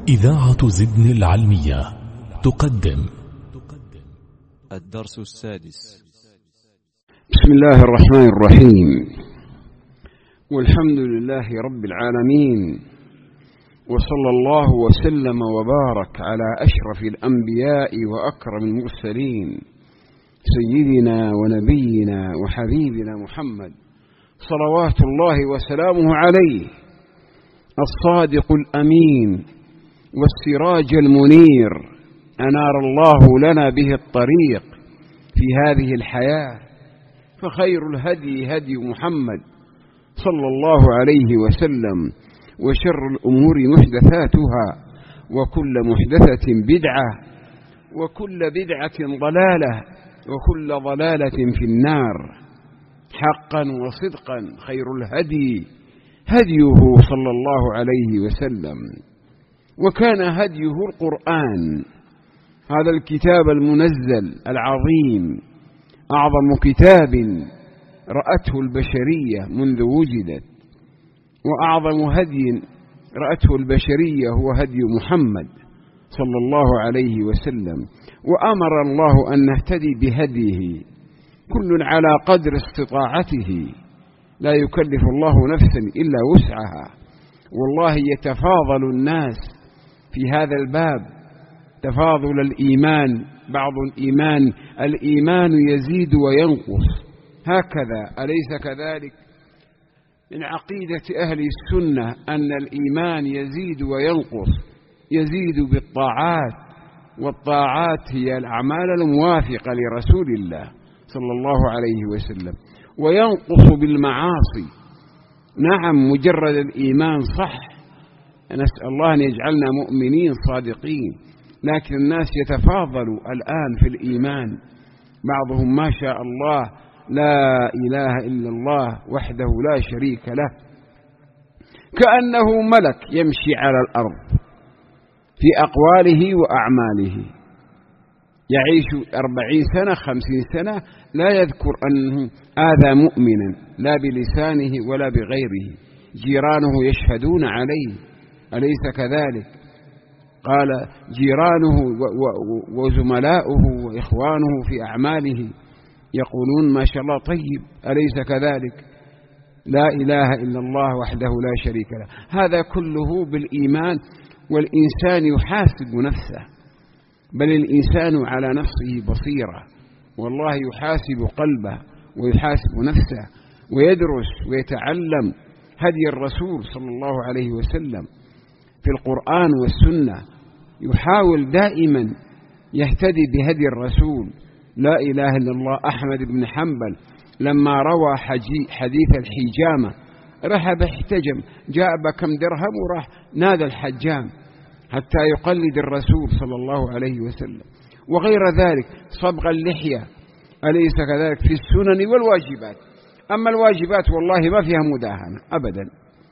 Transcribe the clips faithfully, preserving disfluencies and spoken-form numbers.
إذاعة زدن العلمية تقدم الدرس السادس. بسم الله الرحمن الرحيم، والحمد لله رب العالمين، وصلى الله وسلم وبارك على أشرف الأنبياء وأكرم المرسلين سيدنا ونبينا وحبيبنا محمد صلوات الله وسلامه عليه، الصادق الأمين والسراج المنير، أنار الله لنا به الطريق في هذه الحياة، فخير الهدي هدي محمد صلى الله عليه وسلم، وشر الأمور محدثاتها، وكل محدثة بدعة، وكل بدعة ضلالة، وكل ضلالة في النار. حقا وصدقا خير الهدي هديه صلى الله عليه وسلم، وكان هديه القرآن، هذا الكتاب المنزل العظيم، أعظم كتاب رأته البشرية منذ وجدت، وأعظم هدي رأته البشرية هو هدي محمد صلى الله عليه وسلم، وأمر الله أن نهتدي بهديه، كل على قدر استطاعته، لا يكلف الله نفسا إلا وسعها. والله يتفاضل الناس في هذا الباب تفاضل الإيمان، بعض الإيمان الإيمان يزيد وينقص، هكذا أليس كذلك؟ من عقيدة أهل السنة أن الإيمان يزيد وينقص، يزيد بالطاعات، والطاعات هي الأعمال الموافقة لرسول الله صلى الله عليه وسلم، وينقص بالمعاصي. نعم، مجرد الإيمان صح، نسأل الله أن يجعلنا مؤمنين صادقين، لكن الناس يتفاضلوا الآن في الإيمان، بعضهم ما شاء الله لا إله إلا الله وحده لا شريك له، كأنه ملك يمشي على الأرض في أقواله وأعماله، يعيش أربعين سنة خمسين سنة لا يذكر أنه آذى مؤمنا لا بلسانه ولا بغيره، جيرانه يشهدون عليه، أليس كذلك؟ قال جيرانه وزملاؤه وإخوانه في أعماله يقولون ما شاء الله طيب، أليس كذلك؟ لا إله إلا الله وحده لا شريك له. هذا كله بالإيمان، والإنسان يحاسب نفسه، بل الإنسان على نفسه بصيرة، والله يحاسب قلبه ويحاسب نفسه، ويدرس ويتعلم هدي الرسول صلى الله عليه وسلم في القرآن والسنة، يحاول دائما يهتدي بهدي الرسول. لا إله إلا الله. أحمد بن حنبل لما روى حديث الحجامة رحب احتجم، جاء بكم درهم وراح نادى الحجام حتى يقلد الرسول صلى الله عليه وسلم، وغير ذلك صبغ اللحية، أليس كذلك؟ في السنن والواجبات. أما الواجبات والله ما فيها مداهنة أبدا،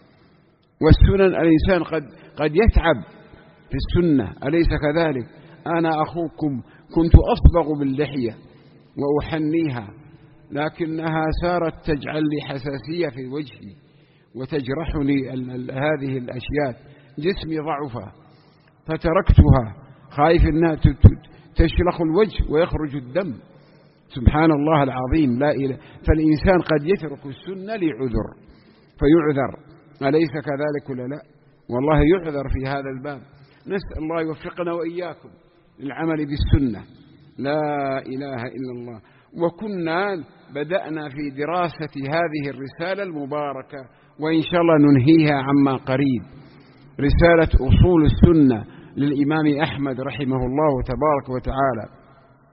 والسنن الإنسان قد, قد يتعب في السنة، أليس كذلك؟ أنا أخوكم كنت أصبغ باللحية وأحنيها، لكنها صارت تجعل لي حساسية في وجهي وتجرحني هذه الأشياء، جسمي ضعف فتركتها، خايف أنها تشلخ الوجه ويخرج الدم. سبحان الله العظيم، لا إله. فالإنسان قد يترك السنة لعذر فيعذر، أليس كذلك ولا لا؟ والله يعذر في هذا الباب. نسأل الله يوفقنا وإياكم للعمل بالسنة، لا إله إلا الله. وكنا بدأنا في دراسة هذه الرسالة المباركة، وإن شاء الله ننهيها عما قريب، رسالة أصول السنة للإمام أحمد رحمه الله تبارك وتعالى.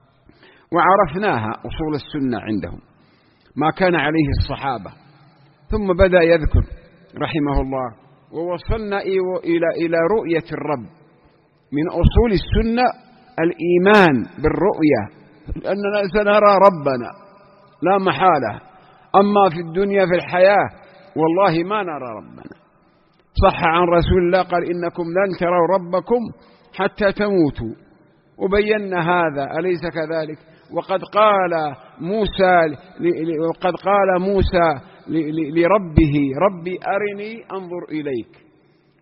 وعرفناها أصول السنة عندهم ما كان عليه الصحابة، ثم بدأ يذكر رحمه الله، ووصلنا إلى إلى رؤية الرب. من أصول السنة الإيمان بالرؤية، لأننا سنرى ربنا لا محالة، أما في الدنيا في الحياة والله ما نرى ربنا. صح عن رسول الله قال إنكم لن تروا ربكم حتى تموتوا، وبينا هذا، أليس كذلك؟ وقد قال موسى وقد قال موسى لربه ربي أرني أنظر إليك،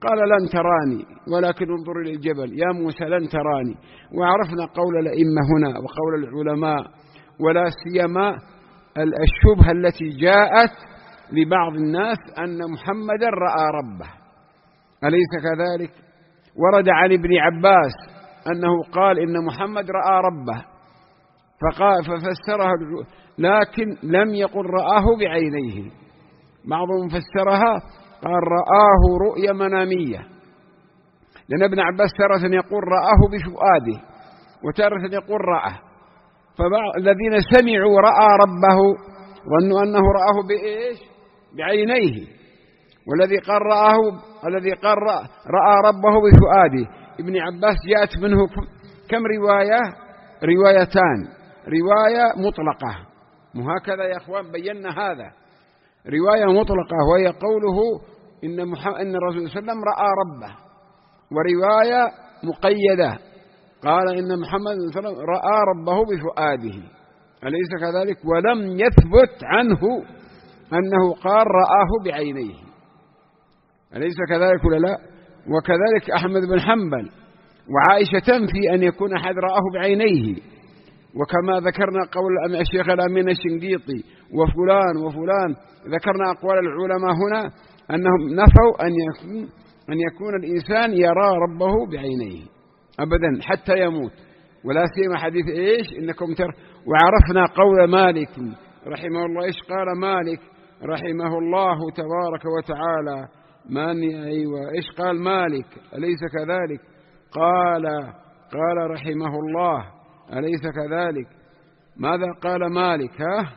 قال لن تراني ولكن انظر إلى الجبل يا موسى لن تراني. وعرفنا قول الأئمة هنا وقول العلماء، ولا سيما الشبهة التي جاءت لبعض الناس أن محمدا رأى ربه، أليس كذلك؟ ورد عن ابن عباس أنه قال إن محمد رأى ربه فقال ففسرها، لكن لم يقل رآه بعينيه. بعضهم فسرها قال رآه رؤيا منامية، لأن ابن عباس تارة يقول رآه بفؤاده وتارة يقول رأى، فالذين سمعوا رأى ربه ظنوا أنه رآه بإيش؟ بعينيه، والذي قال رآه الذي قال رأى ربه بفؤاده ابن عباس جاءت منه كم رواية؟ روايتان، رواية مطلقة، وهكذا يا أخوان بينا هذا، رواية مطلقة وهي قوله إن, محمد إن الرسول صلى الله عليه وسلم رأى ربه، ورواية مقيدة قال إن محمد صلى الله عليه وسلم رأى ربه بفؤاده، أليس كذلك؟ ولم يثبت عنه أنه قال رآه بعينيه، أليس كذلك ولا لا؟ وكذلك أحمد بن حنبل وعائشة تنفي أن يكون أحد رآه بعينيه، وكما ذكرنا قول الشيخ الأمين الشنقيطي وفلان وفلان، ذكرنا أقوال العلماء هنا أنهم نفوا أن يكون, أن يكون الإنسان يرى ربه بعينيه أبدا حتى يموت، ولا سيما حديث إيش إنكم تر. وعرفنا قول مالك رحمه الله، إيش قال مالك رحمه الله تبارك وتعالى؟ من أيوة إيش قال مالك أليس كذلك؟ قال قال رحمه الله أليس كذلك؟ ماذا قال مالك؟ ها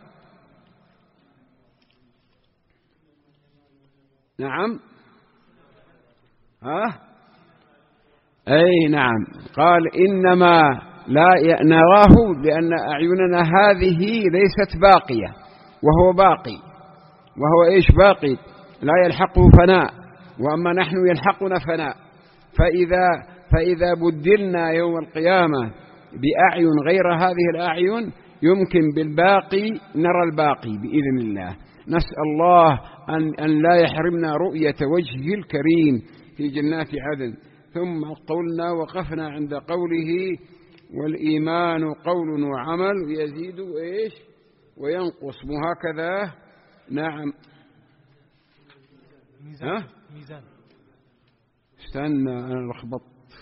نعم ها أي نعم، قال إنما لا نراه لأن أعيننا هذه ليست باقية وهو باقي، وهو إيش باقي؟ لا يلحقه فناء، وأما نحن يلحقنا فناء، فإذا, فإذا بدلنا يوم القيامة بأعين غير هذه الأعين يمكن بالباقي نرى الباقي بإذن الله. نسأل الله أن, أن لا يحرمنا رؤية وجهه الكريم في جنات عدن. ثم قلنا وقفنا عند قوله والإيمان قول وعمل يزيد إيش وينقص، وهكذا نعم. ميزان ميزان استنى أنا لخبطت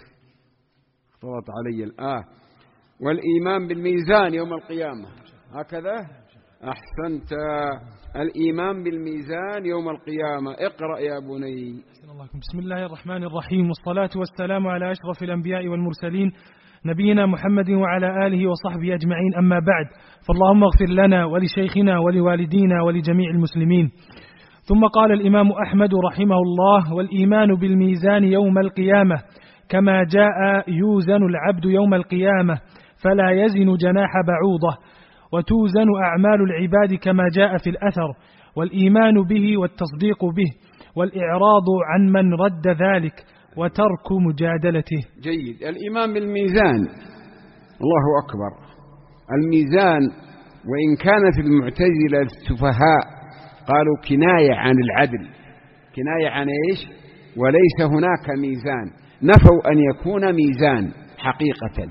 اختلط علي الآه والإيمان بالميزان يوم القيامة، هكذا أحسنت، الإيمان بالميزان يوم القيامة. اقرأ يا بني. بسم الله الرحمن الرحيم، والصلاة والسلام على أشرف الأنبياء والمرسلين نبينا محمد وعلى آله وصحبه أجمعين، أما بعد، فاللهم اغفر لنا ولشيخنا ولوالدينا ولجميع المسلمين. ثم قال الإمام أحمد رحمه الله: والإيمان بالميزان يوم القيامة كما جاء يوزن العبد يوم القيامة فلا يزن جناح بعوضة، وتوزن أعمال العباد كما جاء في الأثر، والإيمان به والتصديق به والإعراض عن من رد ذلك وترك مجادلته. جيد. الإيمان بالميزان، الله أكبر. الميزان وإن كانت المعتزلة السفهاء قالوا كناية عن العدل، كناية عن إيش؟ وليس هناك ميزان، نفوا أن يكون ميزان حقيقة،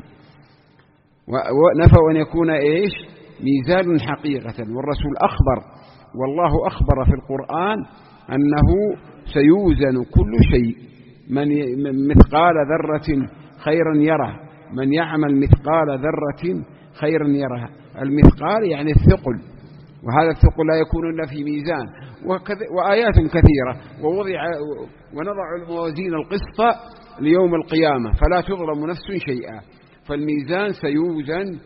ونفوا أن يكون إيش؟ ميزان حقيقة. والرسول أخبر، والله أخبر في القرآن أنه سيوزن كل شيء، من مثقال ذرة خيرا يره، من يعمل مثقال ذرة خيرا يره. المثقال يعني الثقل، وهذا الثقل لا يكون إلا في ميزان. وآيات كثيرة، ووضع ونضع الموازين القسط ليوم القيامة فلا تظلم نفس شيئا. فالميزان سيوزن،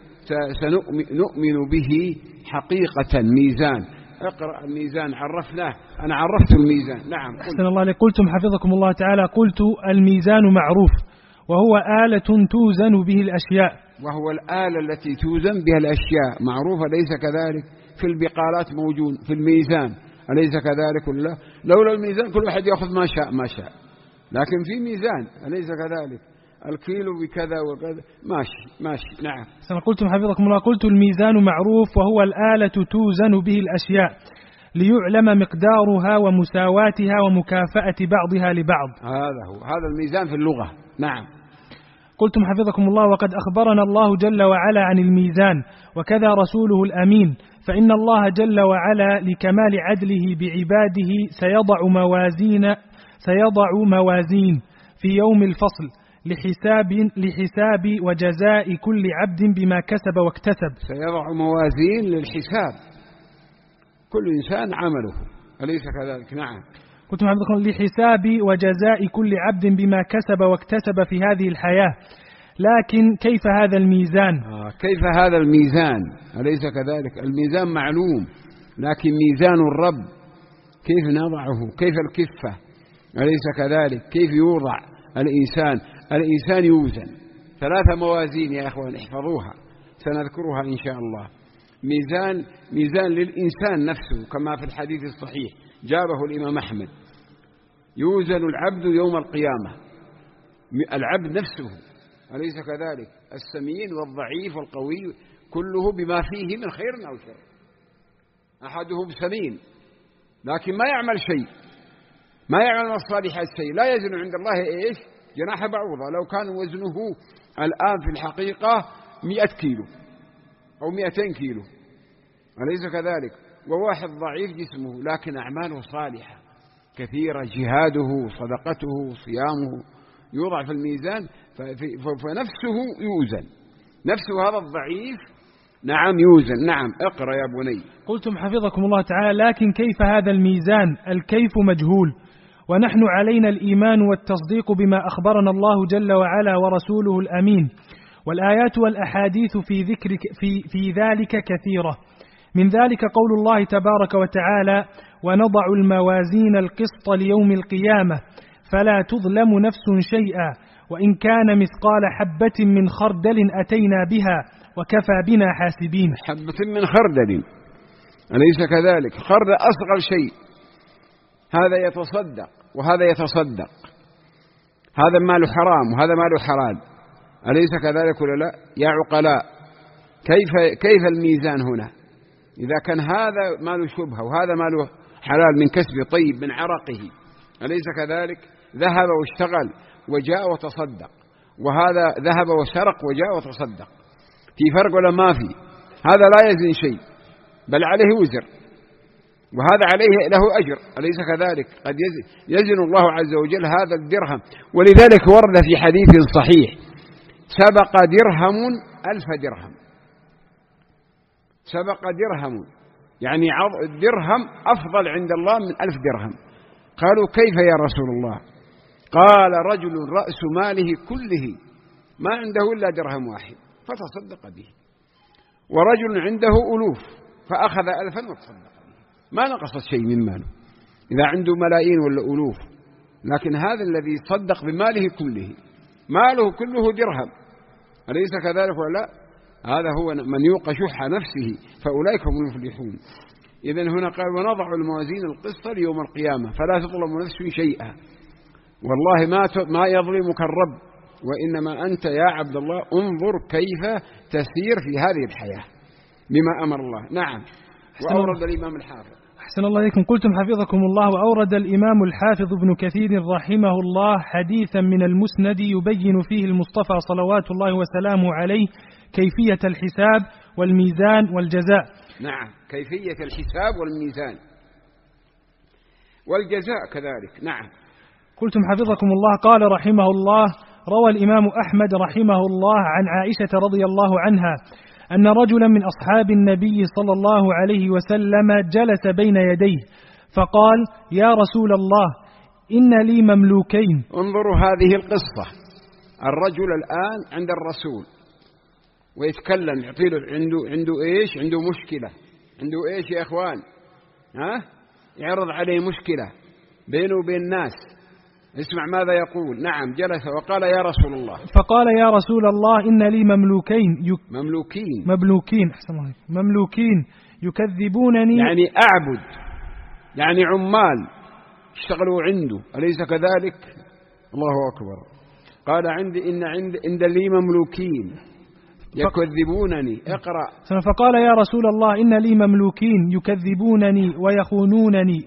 سنؤمن به حقيقة. ميزان، اقرأ الميزان عرفناه، أنا عرفت الميزان. نعم. أحسن الله عليك. قلتم حفظكم الله تعالى، قلت الميزان معروف وهو آلة توزن به الأشياء، وهو الآلة التي توزن بها الأشياء معروفة، ليس كذلك؟ في البقالات موجود في الميزان، أليس كذلك ولا؟ لولا الميزان كل واحد يأخذ ما شاء ما شاء، لكن في ميزان، أليس كذلك؟ الكيلو بكذا وكذا، ماشي ماشي. نعم. قلتم حفظكم الله، قلت الميزان معروف وهو الآلة توزن به الأشياء، ليعلم مقدارها ومساواتها ومكافأة بعضها لبعض. هذا هو، هذا الميزان في اللغة. نعم. قلتم حفظكم الله: وقد أخبرنا الله جل وعلا عن الميزان، وكذا رسوله الأمين، فإن الله جل وعلا لكمال عدله بعباده سيضع موازين سيضع موازين في يوم الفصل لحساب لحساب وجزاء كل عبد بما كسب واكتسب. سيضع موازين للحساب كل إنسان عمله، أليس كذلك؟ نعم. كنتم حفظكم: لحساب وجزاء كل عبد بما كسب واكتسب في هذه الحياة. لكن كيف هذا الميزان؟ آه كيف هذا الميزان؟ أليس كذلك؟ الميزان معلوم، لكن ميزان الرب كيف نضعه؟ كيف الكفة؟ أليس كذلك؟ كيف يوضع الإنسان؟ الإنسان يوزن ثلاثة موازين يا أخوان، احفظوها سنذكرها إن شاء الله. ميزان ميزان للإنسان نفسه كما في الحديث الصحيح جابه الإمام أحمد: يوزن العبد يوم القيامة، العبد نفسه، أليس كذلك؟ السمين والضعيف والقوي كله بما فيه من خير أو شر. أحدهم سمين لكن ما يعمل شيء، ما يعمل الصالحات شيء، لا يزن عند الله إيش؟ جناح بعوضة. لو كان وزنه الآن في الحقيقة مئة كيلو أو مئتين كيلو، أليس كذلك؟ وواحد ضعيف جسمه لكن أعماله صالحة كثيرة، جهاده، صدقته، صيامه، يوضع في الميزان، فنفسه يوزن، نفسه هذا الضعيف نعم يوزن. نعم. اقرأ يا بني. قلتم حفظكم الله تعالى: لكن كيف هذا الميزان؟ الكيف مجهول، ونحن علينا الإيمان والتصديق بما أخبرنا الله جل وعلا ورسوله الأمين، والآيات والأحاديث في ذكر في في ذلك كثيرة. من ذلك قول الله تبارك وتعالى: ونضع الموازين القسط ليوم القيامة فلا تظلم نفس شيئا وإن كان مثقال حبة من خردل أتينا بها وكفى بنا حاسبين. حبة من خردل، أليس كذلك؟ خردل أصغر شيء، هذا يتصدق وهذا يتصدق، هذا ماله حرام وهذا ماله حلال، أليس كذلك ولا لا؟ يا عقلاء، كيف كيف الميزان هنا؟ إذا كان هذا ماله شبهة وهذا ماله حلال من كسب طيب من عرقه، أليس كذلك؟ ذهب واشتغل وجاء وتصدق، وهذا ذهب وسرق وجاء وتصدق، في فرق ولا ما في؟ هذا لا يزن شيء بل عليه وزر، وهذا عليه له أجر، أليس كذلك؟ قد يزن, يزن الله عز وجل هذا الدرهم. ولذلك ورد في حديث صحيح: سبق درهم ألف درهم. سبق درهم يعني الدرهم أفضل عند الله من ألف درهم. قالوا: كيف يا رسول الله؟ قال: رجل رأس ماله كله ما عنده إلا درهم واحد فتصدق به، ورجل عنده ألوف فأخذ ألفا وتصدق به، ما نقصت شيء من ماله إذا عنده ملايين ولا ألوف. لكن هذا الذي صدق بماله كله، ماله كله درهم، أليس كذلك ولا لا؟ هذا هو من يوق شح نفسه فأولئك هم المفلحون. إذن هنا قال: ونضع الموازين القسط ليوم القيامة فلا تظلم نفس شيئا. والله ما ما يظلمك الرب، وإنما أنت يا عبد الله انظر كيف تسير في هذه الحياة بما أمر الله. نعم. وأورد الإمام الحافظ. أحسن الله إليكم. قلتم حفظكم الله: وأورد الإمام الحافظ ابن كثير رحمه الله حديثا من المسند يبين فيه المصطفى صلوات الله وسلامه عليه كيفية الحساب والميزان والجزاء. نعم، كيفية الحساب والميزان والجزاء كذلك. نعم. قلتم حفظكم الله: قال رحمه الله: روى الإمام أحمد رحمه الله عن عائشة رضي الله عنها أن رجلا من أصحاب النبي صلى الله عليه وسلم جلس بين يديه فقال: يا رسول الله إن لي مملوكين. انظروا هذه القصة، الرجل الآن عند الرسول ويتكلم، يعطيله عنده عنده إيش؟ عنده مشكلة، عنده إيش يا إخوان؟ ها؟ يعرض عليه مشكلة بينه وبين الناس. اسمع ماذا يقول. نعم. جلس وقال: يا رسول الله. فقال: يا رسول الله إن لي مملوكين يك... مملوكين مملوكين أحسن الله مملوكين يكذبونني، يعني أعبد، يعني عمال اشتغلوا عنده، أليس كذلك؟ الله أكبر. قال: عندي إن عند إن لي مملوكين يكذبونني. اقرأ. فقال يا رسول الله إن لي مملوكين يكذبونني ويخونونني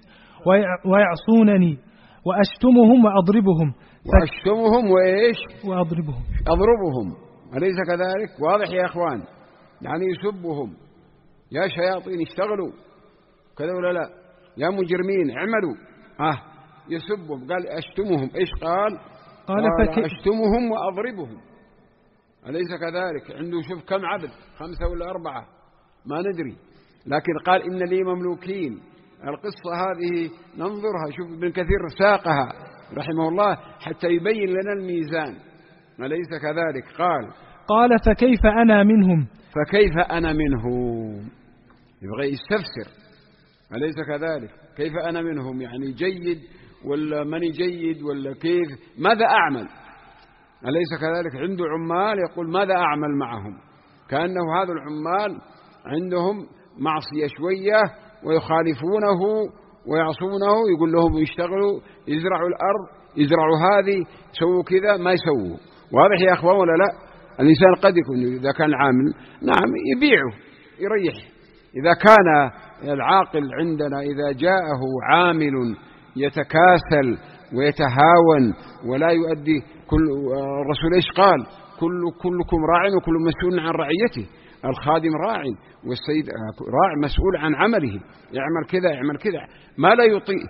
ويعصونني وأشتمهم وأضربهم. وأشتمهم وإيش؟ وأضربهم. أضربهم، أليس كذلك؟ واضح يا أخوان؟ يعني يسبهم، يا شياطين اشتغلوا كذا ولا لا، يا مجرمين اعملوا. آه يسبهم. قال أشتمهم. إيش قال؟ قال, قال فك... أشتمهم وأضربهم، أليس كذلك؟ عنده شوف كم عبد، خمسة ولا أربعة ما ندري، لكن قال إن لي مملوكين. القصة هذه ننظرها، شوف ابن كثير ساقها رحمه الله حتى يبين لنا الميزان، أليس كذلك؟ قال قال فكيف أنا منهم. فكيف أنا منهم، يبغى يستفسر، أليس كذلك؟ كيف أنا منهم يعني جيد ولا ماني جيد ولا كيف، ماذا أعمل؟ أليس كذلك؟ عنده عمال يقول ماذا أعمل معهم، كأنه هذا العمال عندهم معصية شوية ويخالفونه ويعصونه، يقول لهم يشتغلوا يزرعوا الأرض، يزرعوا هذه، يسووا كذا، ما يسووا. واضح يا أخوان ولا لا؟ الإنسان قد يكون إذا كان عامل نعم يبيعه يريح. إذا كان العاقل عندنا إذا جاءه عامل يتكاسل ويتهاون ولا يؤدي، كل الرسول إيش قال؟ كل كلكم راع وكل مسؤول عن رعيته. الخادم راع والسيد راع مسؤول عن عمله، يعمل كذا يعمل كذا، ما لا يطيع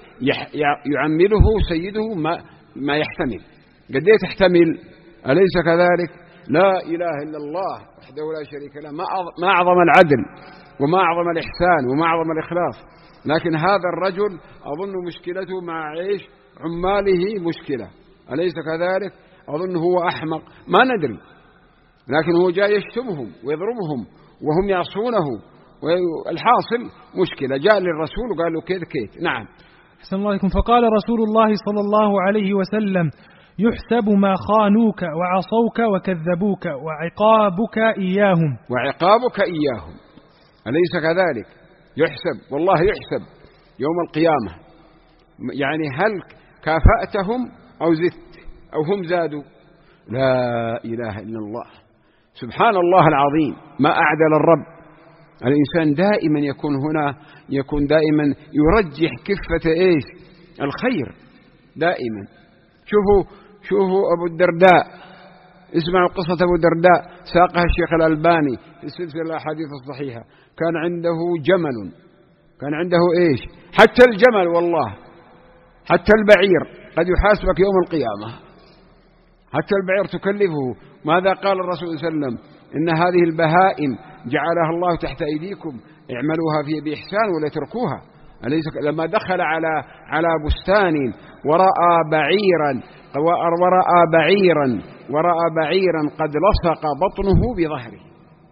يعمله سيده ما ما يحتمل. قد ايه تحتمل؟ أليس كذلك؟ لا إله إلا الله وحده لا شريك له، ما أعظم العدل وما أعظم الإحسان وما أعظم الإخلاص. لكن هذا الرجل أظن مشكلته مع عيش عماله مشكلة، أليس كذلك؟ أظن هو أحمق، ما ندري، لكن هو جاء يشتمهم ويضربهم وهم يعصونه، والحاصل مشكلة. جاء للرسول وقال له كذا كذا. نعم. أحسن الله عليكم. فقال رسول الله صلى الله عليه وسلم يحسب ما خانوك وعصوك وكذبوك وعقابك إياهم. وعقابك إياهم، أليس كذلك؟ يحسب، والله يحسب يوم القيامة. يعني هل كافأتهم أو زدت أو هم زادوا؟ لا إله إلا الله، سبحان الله العظيم، ما أعدل الرب. الإنسان دائما يكون هنا، يكون دائما يرجح كفة إيش؟ الخير دائما. شوفوا شوفوا أبو الدرداء، اسمعوا قصة أبو الدرداء ساقها الشيخ الألباني في السلسلة الأحاديث الصحيحة. كان عنده جمل، كان عنده إيش؟ حتى الجمل والله، حتى البعير قد يحاسبك يوم القيامة، حتى البعير تكلفه. ماذا قال الرسول صلى الله عليه وسلم؟ إن هذه البهائم جعلها الله تحت أيديكم، اعملوها في بإحسان ولا تركوها. أليس لما دخل على على بستان ورأى بعيرا ورأى بعيرا ورأى بعيرا قد لصق بطنه بظهره،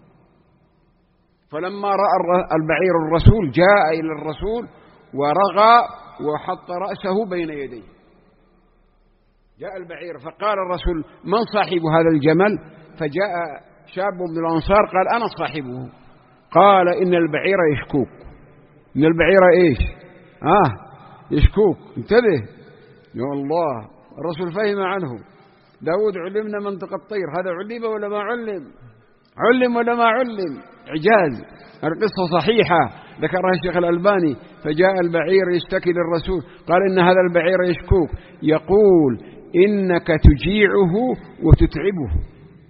فلما رأى البعير الرسول جاء إلى الرسول ورغى وحط رأسه بين يديه. جاء البعير فقال الرسول من صاحب هذا الجمل؟ فجاء شاب من الأنصار قال أنا صاحبه. قال إن البعير يشكوك. إن البعير إيش؟ آه يشكوك، انتبه يا الله. الرسول فهم عنه. داود علمنا منطق الطير، هذا علم ولا ما علم؟ علم ولا ما علم؟ إعجاز. القصة صحيحة ذكرها الشيخ الألباني. فجاء البعير يشتكي للرسول قال إن هذا البعير يشكوك، يقول إنك تجيعه وتتعبه.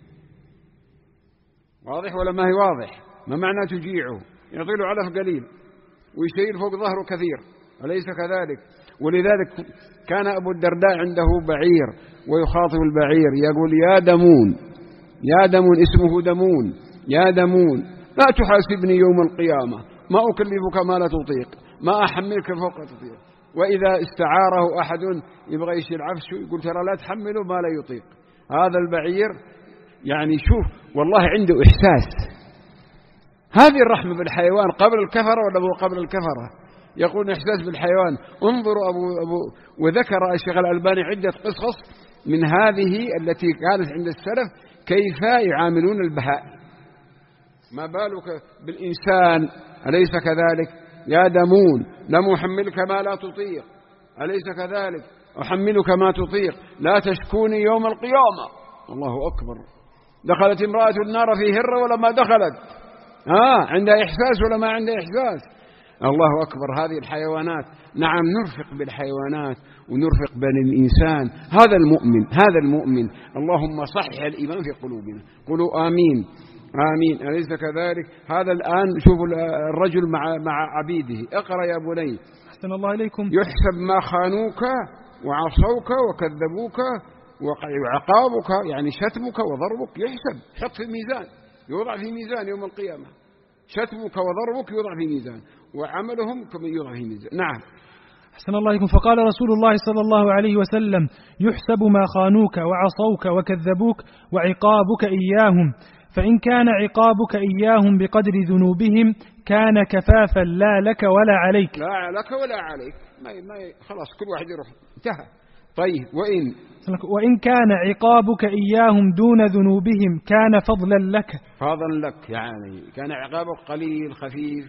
واضح ولا ما هي واضح؟ ما معنى تجيعه؟ يطيل علف قليل ويشيل فوق ظهره كثير، أليس كذلك؟ ولذلك كان أبو الدرداء عنده بعير ويخاطب البعير يقول يا دمون، يا دمون، اسمه دمون، يا دمون لا تحاسبني يوم القيامة، ما أكلفك ما لا تطيق، ما أحملك فوق تطيق. وإذا استعاره أحد يبغى يشيل عفشه يقول ترى لا تحمله ما لا يطيق. هذا البعير يعني شوف والله عنده إحساس. هذه الرحمة بالحيوان قبل الكفرة ولا مو قبل الكفرة؟ يقول إحساس بالحيوان. انظروا أبو أبو وذكر الشيخ الألباني عدة قصص من هذه التي كانت عند السلف كيف يعاملون البهائم، ما بالك بالإنسان، أليس كذلك؟ يا دمون لم أحملك ما لا تطيق، أليس كذلك؟ أحملك ما تطيق، لا تشكوني يوم القيامة. الله أكبر. دخلت امرأة النار في هرة ولا ما دخلت؟ آه عندها إحساس ولا ما عندها إحساس؟ الله أكبر. هذه الحيوانات، نعم نرفق بالحيوانات ونرفق بين الإنسان. هذا المؤمن، هذا المؤمن. اللهم صحح الإيمان في قلوبنا. قولوا آمين آمين. أليس كذلك؟ هذا الآن شوفوا الرجل مع مع عبيده. اقرأ يا بني. أحسن الله إليكم. يحسب ما خانوك وعصوك وكذبوك وعقابك، يعني شتمك وضربك يحسب، حط في الميزان، يوضع في ميزان يوم القيامة. شتمك وضربك يوضع في ميزان، وعملهم كما يوضع في ميزان. نعم. أحسن الله إليكم. فقال رسول الله صلى الله عليه وسلم: يحسب ما خانوك وعصوك وكذبوك وعقابك إياهم، فإن كان عقابك إياهم بقدر ذنوبهم كان كفافا لا لك ولا عليك. لا لك ولا عليك، ما ما خلاص كل واحد يروح، انتهى. طيب وإن وإن كان عقابك إياهم دون ذنوبهم كان فضلا لك. فضلا لك، يعني كان عقابك قليل خفيف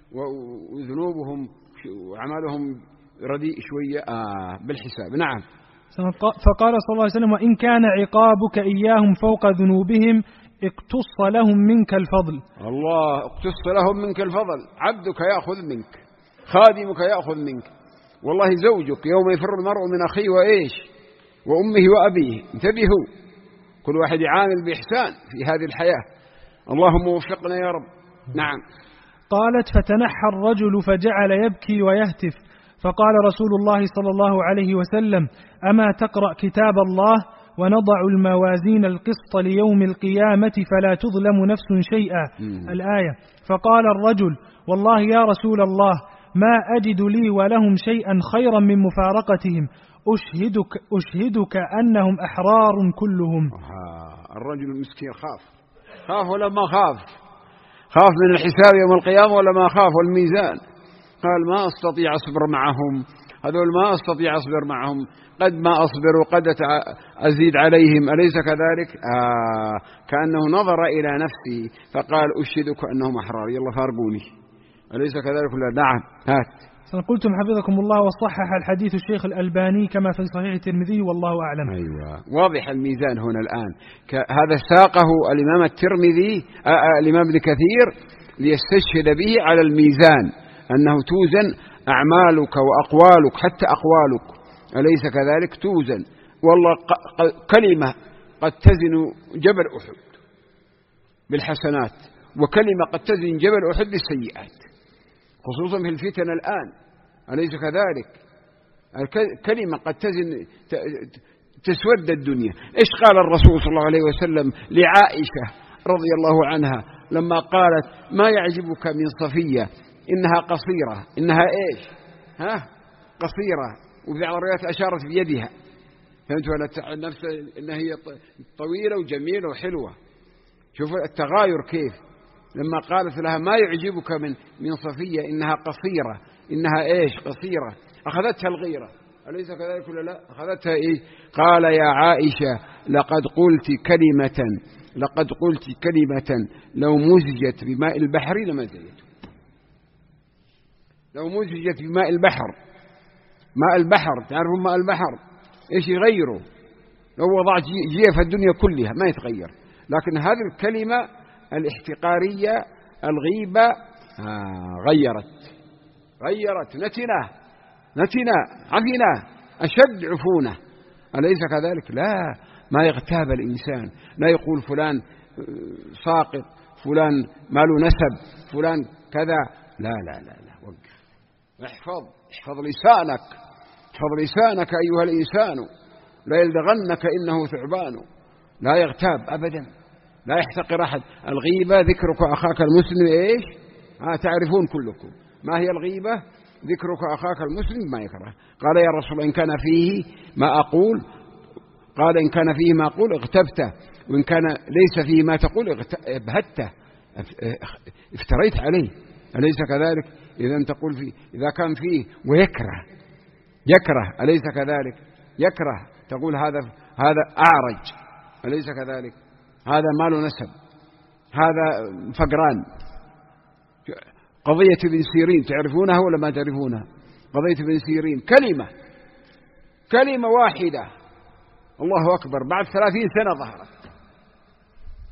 وذنوبهم وعملهم رديء شوية آه بالحساب. نعم. فقال صلى الله عليه وسلم: وإن كان عقابك إياهم فوق ذنوبهم اقتص لهم منك الفضل. الله، اقتص لهم منك الفضل. عبدك يأخذ منك، خادمك يأخذ منك، والله زوجك يوم يفر المرء من أخيه وإيش وأمه وأبيه. انتبهوا، كل واحد يعامل بإحسان في هذه الحياة. اللهم وفقنا يا رب. نعم. قالت: فتنحى الرجل فجعل يبكي ويهتف، فقال رسول الله صلى الله عليه وسلم: أما تقرأ كتاب الله ونضع الموازين القسط ليوم القيامة فلا تظلم نفس شيئا. الآية. فقال الرجل: والله يا رسول الله ما أجد لي ولهم شيئا خيرا من مفارقتهم، أشهدك, أشهدك أنهم أحرار كلهم. آه الرجل المسكين خاف خاف ولا ما خاف؟ خاف من الحساب يوم القيامة ولا ما خاف؟ والميزان. قال ما أستطيع أصبر معهم، هذول ما أستطيع أصبر معهم، قد ما أصبر وقد أزيد عليهم، أليس كذلك؟ آه كأنه نظر إلى نفسه فقال أشهدك أنهم أحرار، يلا فارقوني، أليس كذلك؟ لا. نعم. هات. قلتم حفظكم الله وصحح الحديث الشيخ الألباني كما في صحيح الترمذي والله أعلم. أيوة، واضح الميزان هنا الآن. هذا ساقه الإمام الترمذي آه الإمام ابن كثير ليستشهد به على الميزان، أنه توزن أعمالك وأقوالك، حتى أقوالك، أليس كذلك؟ توزن. والله كلمة قد تزن جبل أحد بالحسنات، وكلمة قد تزن جبل أحد بالسيئات، خصوصا في الفتن الآن، أليس كذلك؟ كلمة قد تزن تسود الدنيا. إيش قال الرسول صلى الله عليه وسلم لعائشة رضي الله عنها لما قالت: ما يعجبك من صفية إنها قصيرة، إنها إيش؟ ها؟ قصيرة، وفي بعض الروايات أشارت بيدها، فهمتوا؟ على النفس إنها هي طويلة وجميلة وحلوة. شوفوا التغاير كيف، لما قالت لها ما يعجبك من من صفية إنها قصيرة، إنها إيش؟ قصيرة، أخذتها الغيرة، أليس كذلك ولا لا؟ أخذتها إيه؟ قال: يا عائشة لقد قلت كلمة لقد قلت كلمة لو مزجت بماء البحر لما زيته. لو مزجت بماء البحر، ماء البحر، تعرفون ماء البحر إيش يغيره؟ لو وضعت جيه في الدنيا كلها ما يتغير. لكن هذه الكلمة الاحتقارية الغيبة آه غيرت غيرت نتنة نتنة عفنة أشد عفونة، أليس كذلك؟ لا، ما يغتاب الإنسان، لا يقول فلان ساقط، فلان ما له نسب، فلان كذا، لا لا لا لا، وقف، احفظ احفظ لسانك، احفظ لسانك أيها الإنسان، لا يلدغنك إنه ثعبان. لا يغتاب أبدا، لا يحتقر أحد. الغيبة ذكرك أخاك المسلم إيش؟ آه تعرفون كلكم ما هي الغيبة؟ ذكرك أخاك المسلم ما يكره. قال: يا رسول إن كان فيه ما أقول، قال: إن كان فيه ما أقول اغتبته، وإن كان ليس فيه ما تقول ابهته، افتريت عليه، أليس كذلك؟ إذا تقول فيه، إذا كان فيه ويكره يكره، أليس كذلك؟ يكره، تقول هذا هذا أعرج، أليس كذلك؟ هذا ما له نسب، هذا فقران. قضية ابن سيرين تعرفونها ولا ما تعرفونها؟ قضية ابن سيرين كلمة كلمة واحدة، الله أكبر، بعد ثلاثين سنة ظهرت،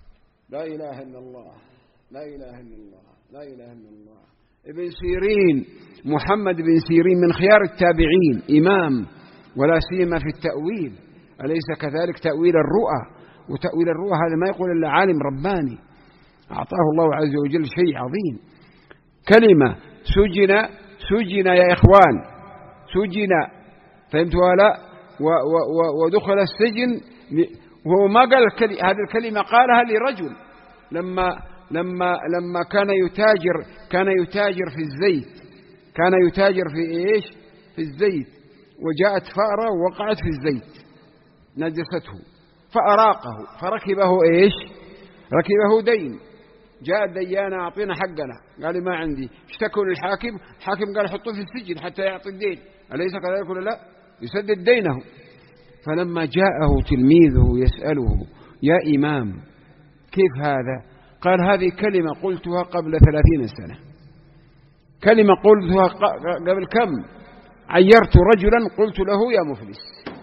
لا إله إلا الله، لا إله إلا الله، لا إله إلا الله. ابن سيرين، محمد بن سيرين من خيار التابعين، إمام، ولا سيما في التأويل، أليس كذلك؟ تأويل الرؤى، وتأويل الرؤى هذا ما يقول إلا عالم رباني أعطاه الله عز وجل شيء عظيم. كلمة سجن، سجن يا إخوان، سجن، فهمتوا ولا؟ ودخل السجن وهو ما قال الكلمة، هذه الكلمة قالها لرجل لما لما لما كان يتاجر كان يتاجر في الزيت، كان يتاجر في إيش؟ في الزيت، وجاءت فأرة ووقعت في الزيت نجسته فأراقه، فركبه إيش؟ ركبه دين. جاء الديان أعطينا حقنا، قال ما عندي، اشتكوا للحاكم، الحاكم قال حطوه في السجن حتى يعطي الدين، أليس كذلك ولا لا؟ يسدد دينه. فلما جاءه تلميذه يسأله يا إمام كيف هذا؟ قال هذه كلمة قلتها قبل ثلاثين سنة، كلمة قلتها قبل كم؟ عيرت رجلا قلت له يا مفلس،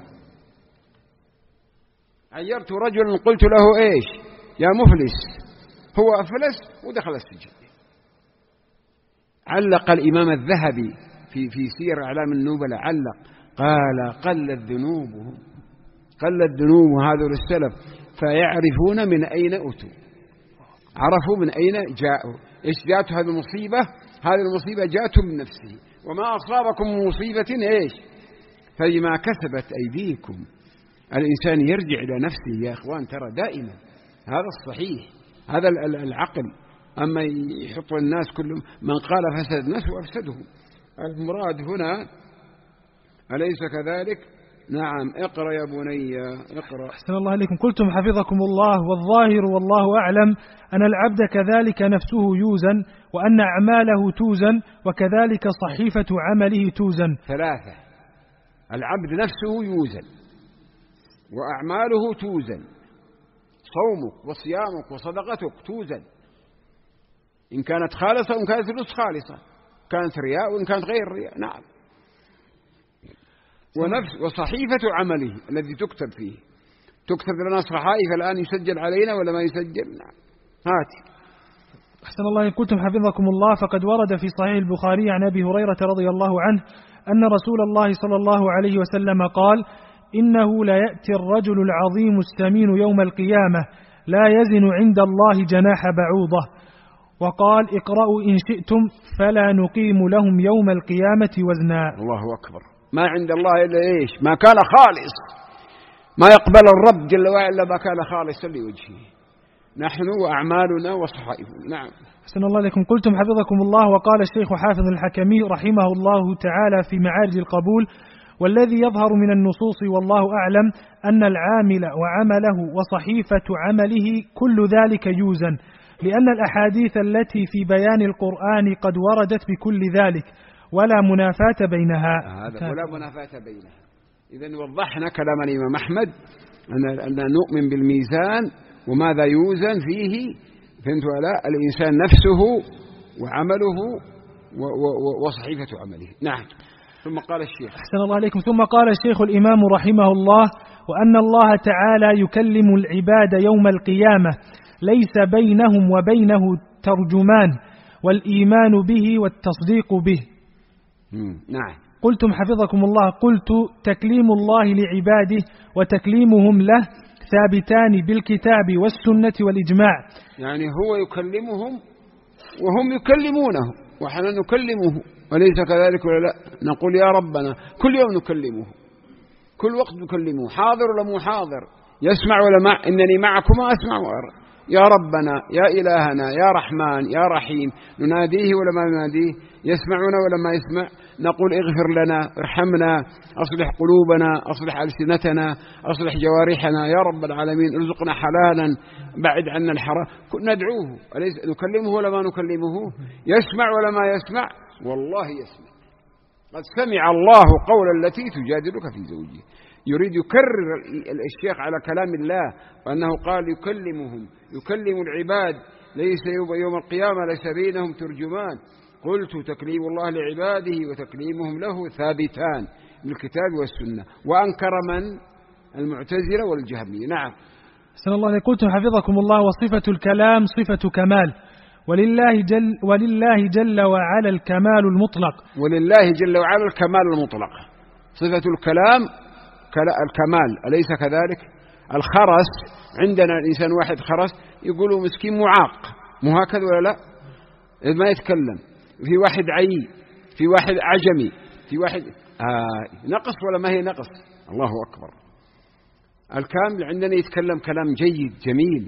عيرت رجلا قلت له إيش؟ يا مفلس، هو أفلس ودخل السجن. علق الإمام الذهبي في في سير أعلام النبلاء، علق قال قلت ذنوبهم، قلت ذنوب هذول السلف فيعرفون من أين أتوا، عرفوا من أين جاءوا، إيش جاءت هذه المصيبة؟ هذه المصيبة جاءت من نفسه، وما أصابكم من مصيبة إيش؟ فبما كسبت أيديكم. الإنسان يرجع إلى نفسه يا إخوان، ترى دائما هذا الصحيح، هذا العقل. أما يحط الناس كلهم من قال فسد نفسه وأفسده. المراد هنا أليس كذلك؟ نعم. اقرأ يا بني، اقرأ. أحسن الله عليكم. قلتم حفظكم الله والظاهر والله أعلم أن العبد كذلك نفسه يوزن، وأن أعماله توزن، وكذلك صحيفة عمله توزن. ثلاثة: العبد نفسه يوزن، وأعماله توزن، صومك وصيامك وصدقتك توزن، إن كانت خالصة وإن كانت ليست خالصة، كانت رياء وإن كانت غير رياء. نعم. ونفس وصحيفة عمله الذي تكتب فيه، تكتب لنا صحائف الآن يسجل علينا ولا ما يسجل؟ نعم. هاتي. أحسن الله. قلتم حفظكم الله فقد ورد في صحيح البخاري عن أبي هريرة رضي الله عنه أن رسول الله صلى الله عليه وسلم قال: إنه لا يأتي الرجل العظيم السمين يوم القيامة لا يزن عند الله جناح بعوضة. وقال: اقرأوا إن شئتم فلا نقيم لهم يوم القيامة وزنا. الله أكبر. ما عند الله إلا إيش؟ ما كان خالص، ما يقبل الرب جل وعلا ما كان خالصا لوجهه، نحن وأعمالنا وصحائفنا. نعم. أحسن الله لكم. قلتم حفظكم الله وقال الشيخ حافظ الحكمي رحمه الله تعالى في معارج القبول: والذي يظهر من النصوص والله أعلم أن العامل وعمله وصحيفة عمله كل ذلك يوزن، لأن الأحاديث التي في بيان القرآن قد وردت بكل ذلك ولا منافاة بينها. هذا ولا منافاة بينها. إذن وضحنا كلام الإمام أحمد أن نؤمن بالميزان وماذا يوزن فيه، فهمت ولا؟ الإنسان نفسه وعمله وصحيفة عمله. نعم. ثم قال الشيخ. أحسن الله عليكم. ثم قال الشيخ الإمام رحمه الله: وأن الله تعالى يكلم العباد يوم القيامة ليس بينهم وبينه ترجمان، والإيمان به والتصديق به. نعم. قلتم حفظكم الله: قلت تكليم الله لعباده وتكليمهم له ثابتان بالكتاب والسنة والإجماع. يعني هو يكلمهم وهم يكلمونه ونحن نكلمه، وليس كذلك ولا لا؟ نقول يا ربنا كل يوم نكلمه، كل وقت نكلمه، حاضر ولا مو حاضر، يسمع ولا مع، إنني معكم أسمع وأرى. يا ربنا يا إلهنا يا رحمن يا رحيم، نناديه ولا ما نناديه؟ يسمعنا ولا ما يسمع؟ نقول اغفر لنا، ارحمنا، أصلح قلوبنا، أصلح ألسنتنا، أصلح جوارحنا يا رب العالمين، ارزقنا حلالا، بعد عنا الحرام. ندعوه، أليس نكلمه ولا ما نكلمه؟ يسمع ولا ما يسمع؟ والله يسمع. قد سمع الله قول التي تجادلك في زوجها. يريد يكرر الشيخ على كلام الله، وأنه قال يكلمهم، يكلم العباد، ليس يوم القيامة ليس بينهم ترجمان. قلت تكليم الله لعباده وتكليمهم له ثابتان بالكتاب والسنة. وأنكر من؟ المعتزلة والجهمية. نعم. أحسن الله عليكم. قلتم حفظكم الله وصفة الكلام صفة كمال، ولله جل, ولله جل وعلا الكمال المطلق. ولله جل وعلا الكمال المطلق. صفة الكلام الكمال، أليس كذلك؟ الخرس عندنا الإنسان واحد خرس يقولوا مسكين معاق، مو هكذا ولا لا؟ ما يتكلم. في واحد عي، في واحد عجمي، في واحد آه نقص ولا ما هي نقص؟ الله أكبر. الكامل عندنا يتكلم كلام جيد جميل،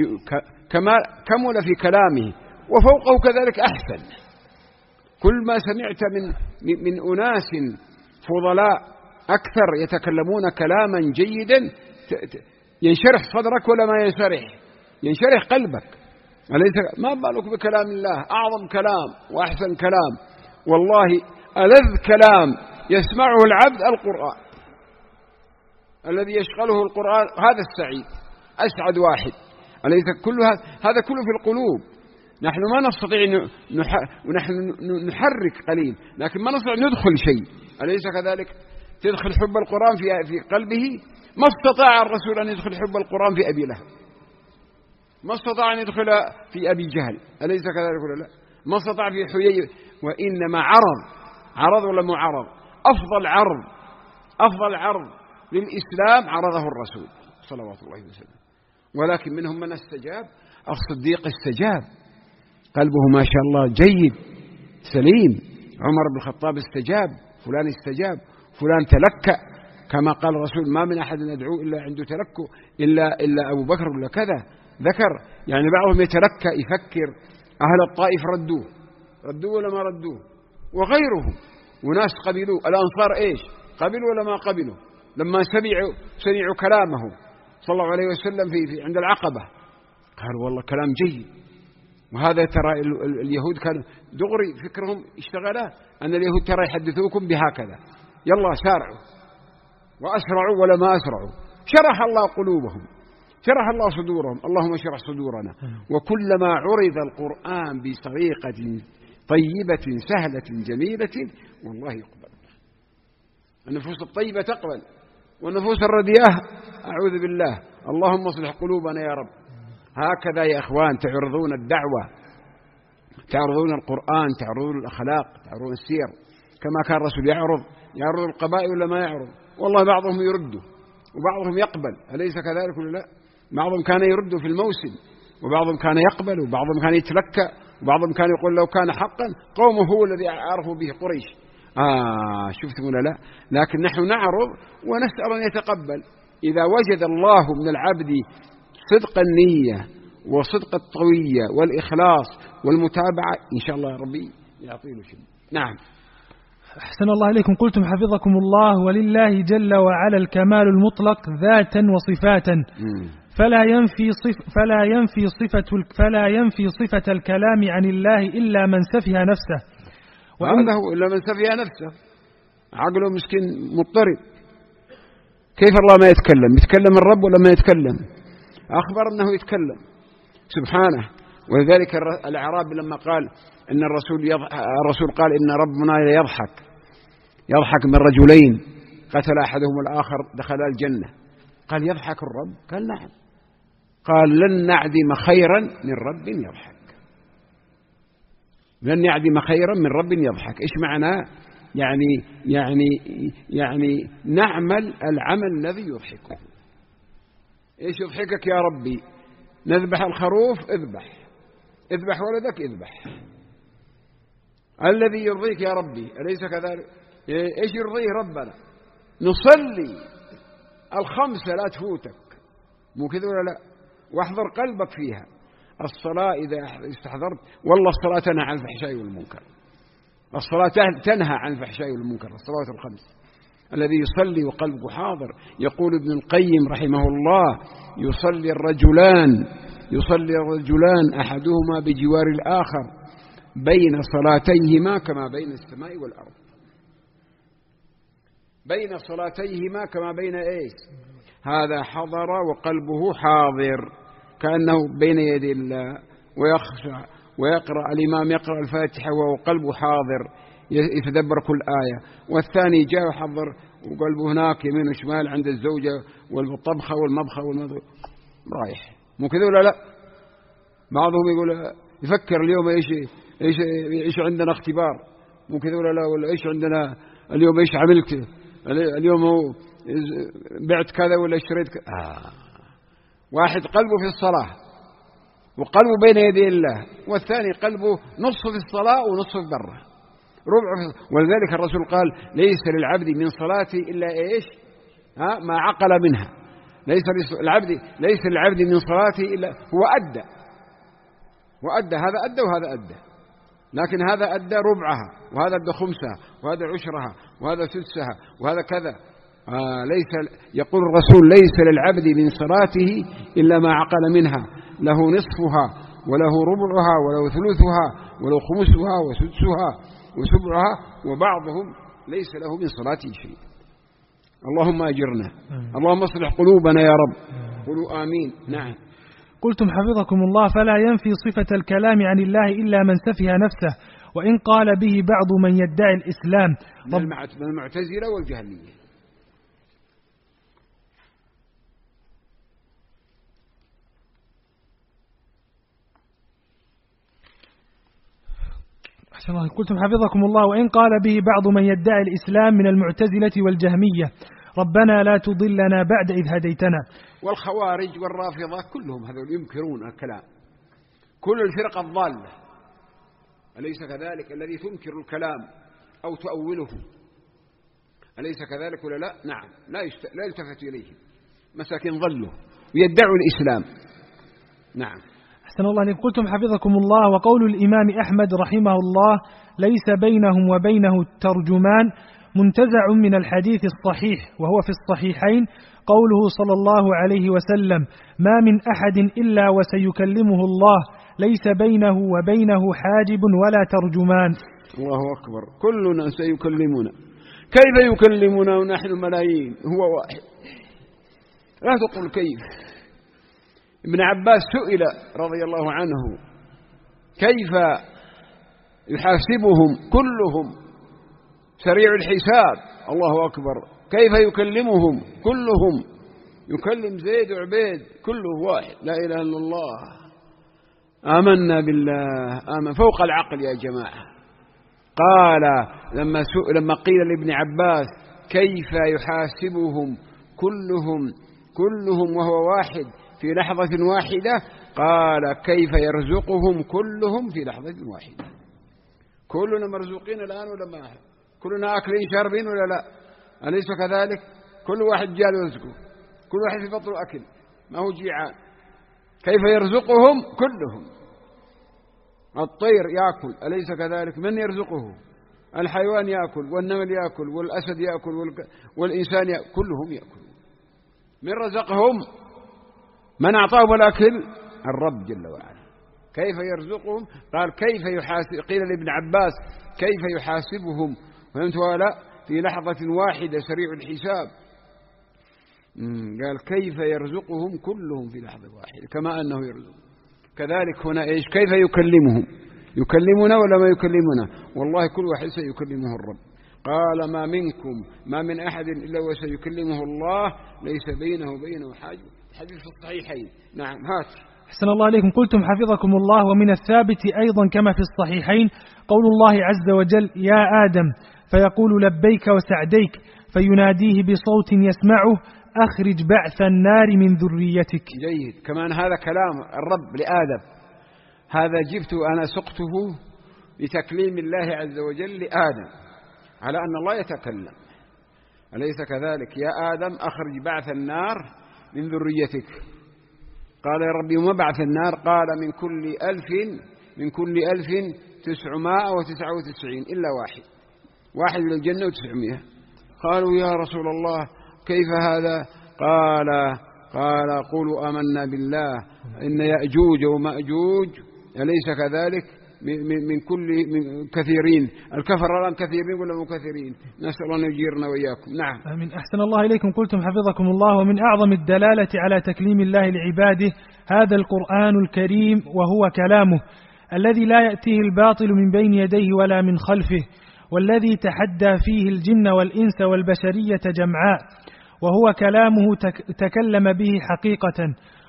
كمل في كلامه، وفوقه كذلك أحسن. كل ما سمعت من من أناس فضلاء أكثر يتكلمون كلاما جيدا ينشرح صدرك ولا ما ينشرح؟ ينشرح قلبك. ما بالك بكلام الله، أعظم كلام وأحسن كلام. والله ألذ كلام يسمعه العبد القرآن، الذي يشغله القرآن هذا السعيد، أسعد واحد. أليس كل هذا كله في القلوب. نحن ما نستطيع ونحن نحرك قليل، لكن ما نستطيع ندخل شيء. أليس كذلك؟ تدخل حب القرآن في في قلبه. ما استطاع الرسول أن يدخل حب القرآن في أبي لهب، ما استطاع أن يدخل في أبي جهل، أليس كذلك ولا لا؟ ما استطاع في حيي. وإنما عرض عرض ولا معرض؟ أفضل عرض أفضل عرض للإسلام عرضه الرسول صلوات الله وسلم. ولكن منهم من استجاب. الصديق استجاب، قلبه ما شاء الله جيد سليم. عمر بن الخطاب استجاب، فلان استجاب، فلان تلكأ، كما قال الرسول: ما من أحد ندعو إلا عنده تلكؤ إلا, إلا أبو بكر ولا كذا. ذكر يعني بعضهم يتلكأ يفكر. أهل الطائف ردوه ردوه ولا ما ردوه، وغيرهم وناس قبلوه. الأنصار إيش قبلوا ولا ما قبلوا؟ لما سمعوا سمعوا كلامه صلى الله عليه وسلم في, في عند العقبة قالوا والله كلام جيد. وهذا ترى اليهود كانوا دغري فكرهم اشتغلا أن اليهود ترى يحدثوكم بهكذا، يلا سارعوا وأسرعوا ولا ما أسرعوا. شرح الله قلوبهم، شرح الله صدورهم. اللهم اشرح صدورنا. وكلما عرض القرآن بطريقة طيبة سهلة جميلة والله يقبل. النفوس الطيبة تقبل، والنفوس الرديئة أعوذ بالله. اللهم اصلح قلوبنا يا رب. هكذا يا أخوان تعرضون الدعوة، تعرضون القرآن، تعرضون الأخلاق، تعرضون السير، كما كان الرسول يعرض يعرض القبائل ولا ما يعرض؟ والله بعضهم يرده وبعضهم يقبل، أليس كذلك ولا لا؟ بعضهم كان يرد في الموسم، وبعضهم كان يقبل، وبعضهم كان يتلكأ، وبعضهم كان يقول لو كان حقا قومه هو الذي عرفوا به قريش. آه شفتم ولا لا؟ لكن نحن نعرض ونسأل أن يتقبل. إذا وجد الله من العبد صدق النية وصدق الطوية والإخلاص والمتابعة إن شاء الله ربي يعطيه شيء. نعم. أحسن الله عليكم. قلتم حفظكم الله: ولله جل وعلا الكمال المطلق ذاتا وصفاتا، فلا ينفي صف فلا ينفي صفة فلا ينفي صفة الكلام عن الله إلا من سفه نفسه. وهذا هو إلا من سفه نفسه، عقله مسكين مضطرب. كيف الله ما يتكلم؟ يتكلم الرب ولا ما يتكلم؟ أخبر أنه يتكلم سبحانه. ولذلك الأعرابي لما قال إن الرسول يضحك، الرسول قال إن ربنا يضحك يضحك من رجلين قتل أحدهم الآخر دخل الجنة. قال يضحك الرب؟ قال نعم. قال لن نعدم خيرا من رب يضحك، لن نعدم خيرا من رب يضحك. إيش معناه؟ يعني يعني يعني نعمل العمل الذي يضحكه. إيش يضحكك يا ربي؟ نذبح الخروف، اذبح اذبح ولدك، اذبح. الذي يرضيك يا ربي، أليس كذلك؟ إيش يرضيه ربنا؟ نصلي الخمسة لا تفوتك، مو كذا ولا لا؟ واحضر قلبك فيها. الصلاة إذا استحضرت، والله الصلاة تنهى عن الفحشاء والمنكر، الصلاة تنهى عن الفحشاء والمنكر، الصلوات الخمس. الذي يصلي وقلبه حاضر. يقول ابن القيم رحمه الله: يصلي الرجلان يصلي الرجلان أحدهما بجوار الآخر بين صلاتيهما كما بين السماء والأرض. بين صلاتيهما كما بين إيش؟ هذا حضر وقلبه حاضر كأنه بين يدي الله، ويخشع ويقرأ الإمام يقرأ الفاتحة وهو قلبه حاضر يتدبر كل آية. والثاني جاء وحضر وقلبه هناك يمين وشمال عند الزوجة والطبخة والمبخة والمضغ رايح، مو كذا ولا لا؟ بعضهم يقول يفكر اليوم ايش ايش ايش عندنا اختبار، مو كذا ولا لا؟ ولا ايش عندنا اليوم، ايش عملت اليوم، هو بعت كذا ولا اشتريت كذا. آه. واحد قلبه في الصلاة وقلبه بين يدي الله، والثاني قلبه نصف في الصلاة ونصف في بره، ربع في. ولذلك الرسول قال ليس للعبد من صلاته إلا إيش؟ ها ما عقل منها. ليس للعبد ليس للعبد من صلاته إلا هو أدى وأدى، هذا أدى وهذا أدى، لكن هذا أدى ربعها وهذا أدى خمسها وهذا عشرها وهذا سدسها وهذا كذا. آه ليس يقول الرسول ليس للعبد من صلاته إلا ما عقل منها، له نصفها وله ربعها وله ثلثها وله خمسها وسدسها وسبعها، وبعضهم ليس له من صلاته شيء. اللهم أجرنا. اللهم اصلح قلوبنا يا رب. قولوا آمين. نعم. قلتم حفظكم الله فلا ينفي صفة الكلام عن الله إلا من سفه نفسه، وإن قال به بعض من يدعي الإسلام من المعتزلة والجهمية. قلتم حفظكم الله وإن قال به بعض من يدعي الإسلام من المعتزلة والجهمية ربنا لا تضلنا بعد إذ هديتنا. والخوارج والرافضة كلهم هذول ينكرون الكلام، كل الفرق الضالة أليس كذلك؟ الذي تنكر الكلام أو تؤوله أليس كذلك ولا لا؟ نعم. لا لا يلتفت إليه، مساكين ضلوا ويدعوا الإسلام. نعم. أحسن الله عليكم. قلتم حفظكم الله وقول الإمام أحمد رحمه الله ليس بينهم وبينه ترجمان منتزع من الحديث الصحيح، وهو في الصحيحين قوله صلى الله عليه وسلم ما من أحد إلا وسيكلمه الله ليس بينه وبينه حاجب ولا ترجمان. الله أكبر. كلنا سيكلمنا. كيف يكلمنا ونحن ملايين؟ هو واحد. لا تقل كيف. ابن عباس سئل رضي الله عنه كيف يحاسبهم كلهم سريع الحساب. الله أكبر. كيف يكلمهم كلهم؟ يكلم زيد وعبيد كله واحد. لا إله إلا الله. آمنا بالله آمن فوق العقل يا جماعة. قال لما, لما قيل لابن عباس كيف يحاسبهم كلهم كلهم وهو واحد في لحظة واحدة، قال كيف يرزقهم كلهم في لحظة واحدة. كلنا مرزوقين الآن ولا ما؟ كلنا أكلين شاربين ولا لا؟ أليس كذلك؟ كل واحد جاء رزقه، كل واحد في بطنه أكل، ما هو جيعان. كيف يرزقهم كلهم؟ الطير يأكل أليس كذلك؟ من يرزقه؟ الحيوان يأكل والنمل يأكل والأسد يأكل والإنسان يأكل، كلهم يأكلون. من رزقهم؟ من أعطاهم الأكل؟ الرب جل وعلا. كيف يرزقهم؟ قال كيف يحاسب. قيل لابن عباس كيف يحاسبهم فهمت ولا في لحظة واحدة سريع الحساب. قال كيف يرزقهم كلهم في لحظة واحدة كما أنه يرزق. كذلك هنا إيش؟ كيف يكلمهم؟ يكلمنا ولا ما يكلمنا؟ والله كل واحد سيكلمه الرب. قال ما منكم ما من أحد إلا وسيكلمه الله ليس بينه وبينه حاجة. حديث الصحيحين. نعم. هات. أحسن الله عليكم. قلتم حفظكم الله ومن الثابت أيضا كما في الصحيحين قول الله عز وجل يا آدم فيقول لبيك وسعديك فيناديه بصوت يسمعه أخرج بعث النار من ذريتك. جيد. كمان هذا كلام الرب لآدم، هذا جبت أنا سقته لتكليم الله عز وجل لآدم على أن الله يتكلم. أليس كذلك؟ يا آدم أخرج بعث النار من ذريتك. قال يا ربي وما بعث النار؟ قال من كل ألف من كل ألف تسعمائة وتسعة وتسعين إلا واحد، واحد للجنة وتسعمائة. قالوا يا رسول الله كيف هذا؟ قال قال قولوا آمنا بالله إن يأجوج ومأجوج أليس كذلك من كل من كثيرين. الكفر الآن كثيرين ولا مو كثيرين؟ نسأل الله أن يجيرنا وإياكم. نعم. آمين. أحسن الله إليكم. قلتم حفظكم الله ومن أعظم الدلالة على تكليم الله لعباده هذا القرآن الكريم وهو كلامه الذي لا يأتيه الباطل من بين يديه ولا من خلفه، والذي تحدى فيه الجن والإنس والبشرية جمعاء، وهو كلامه تكلم به حقيقة،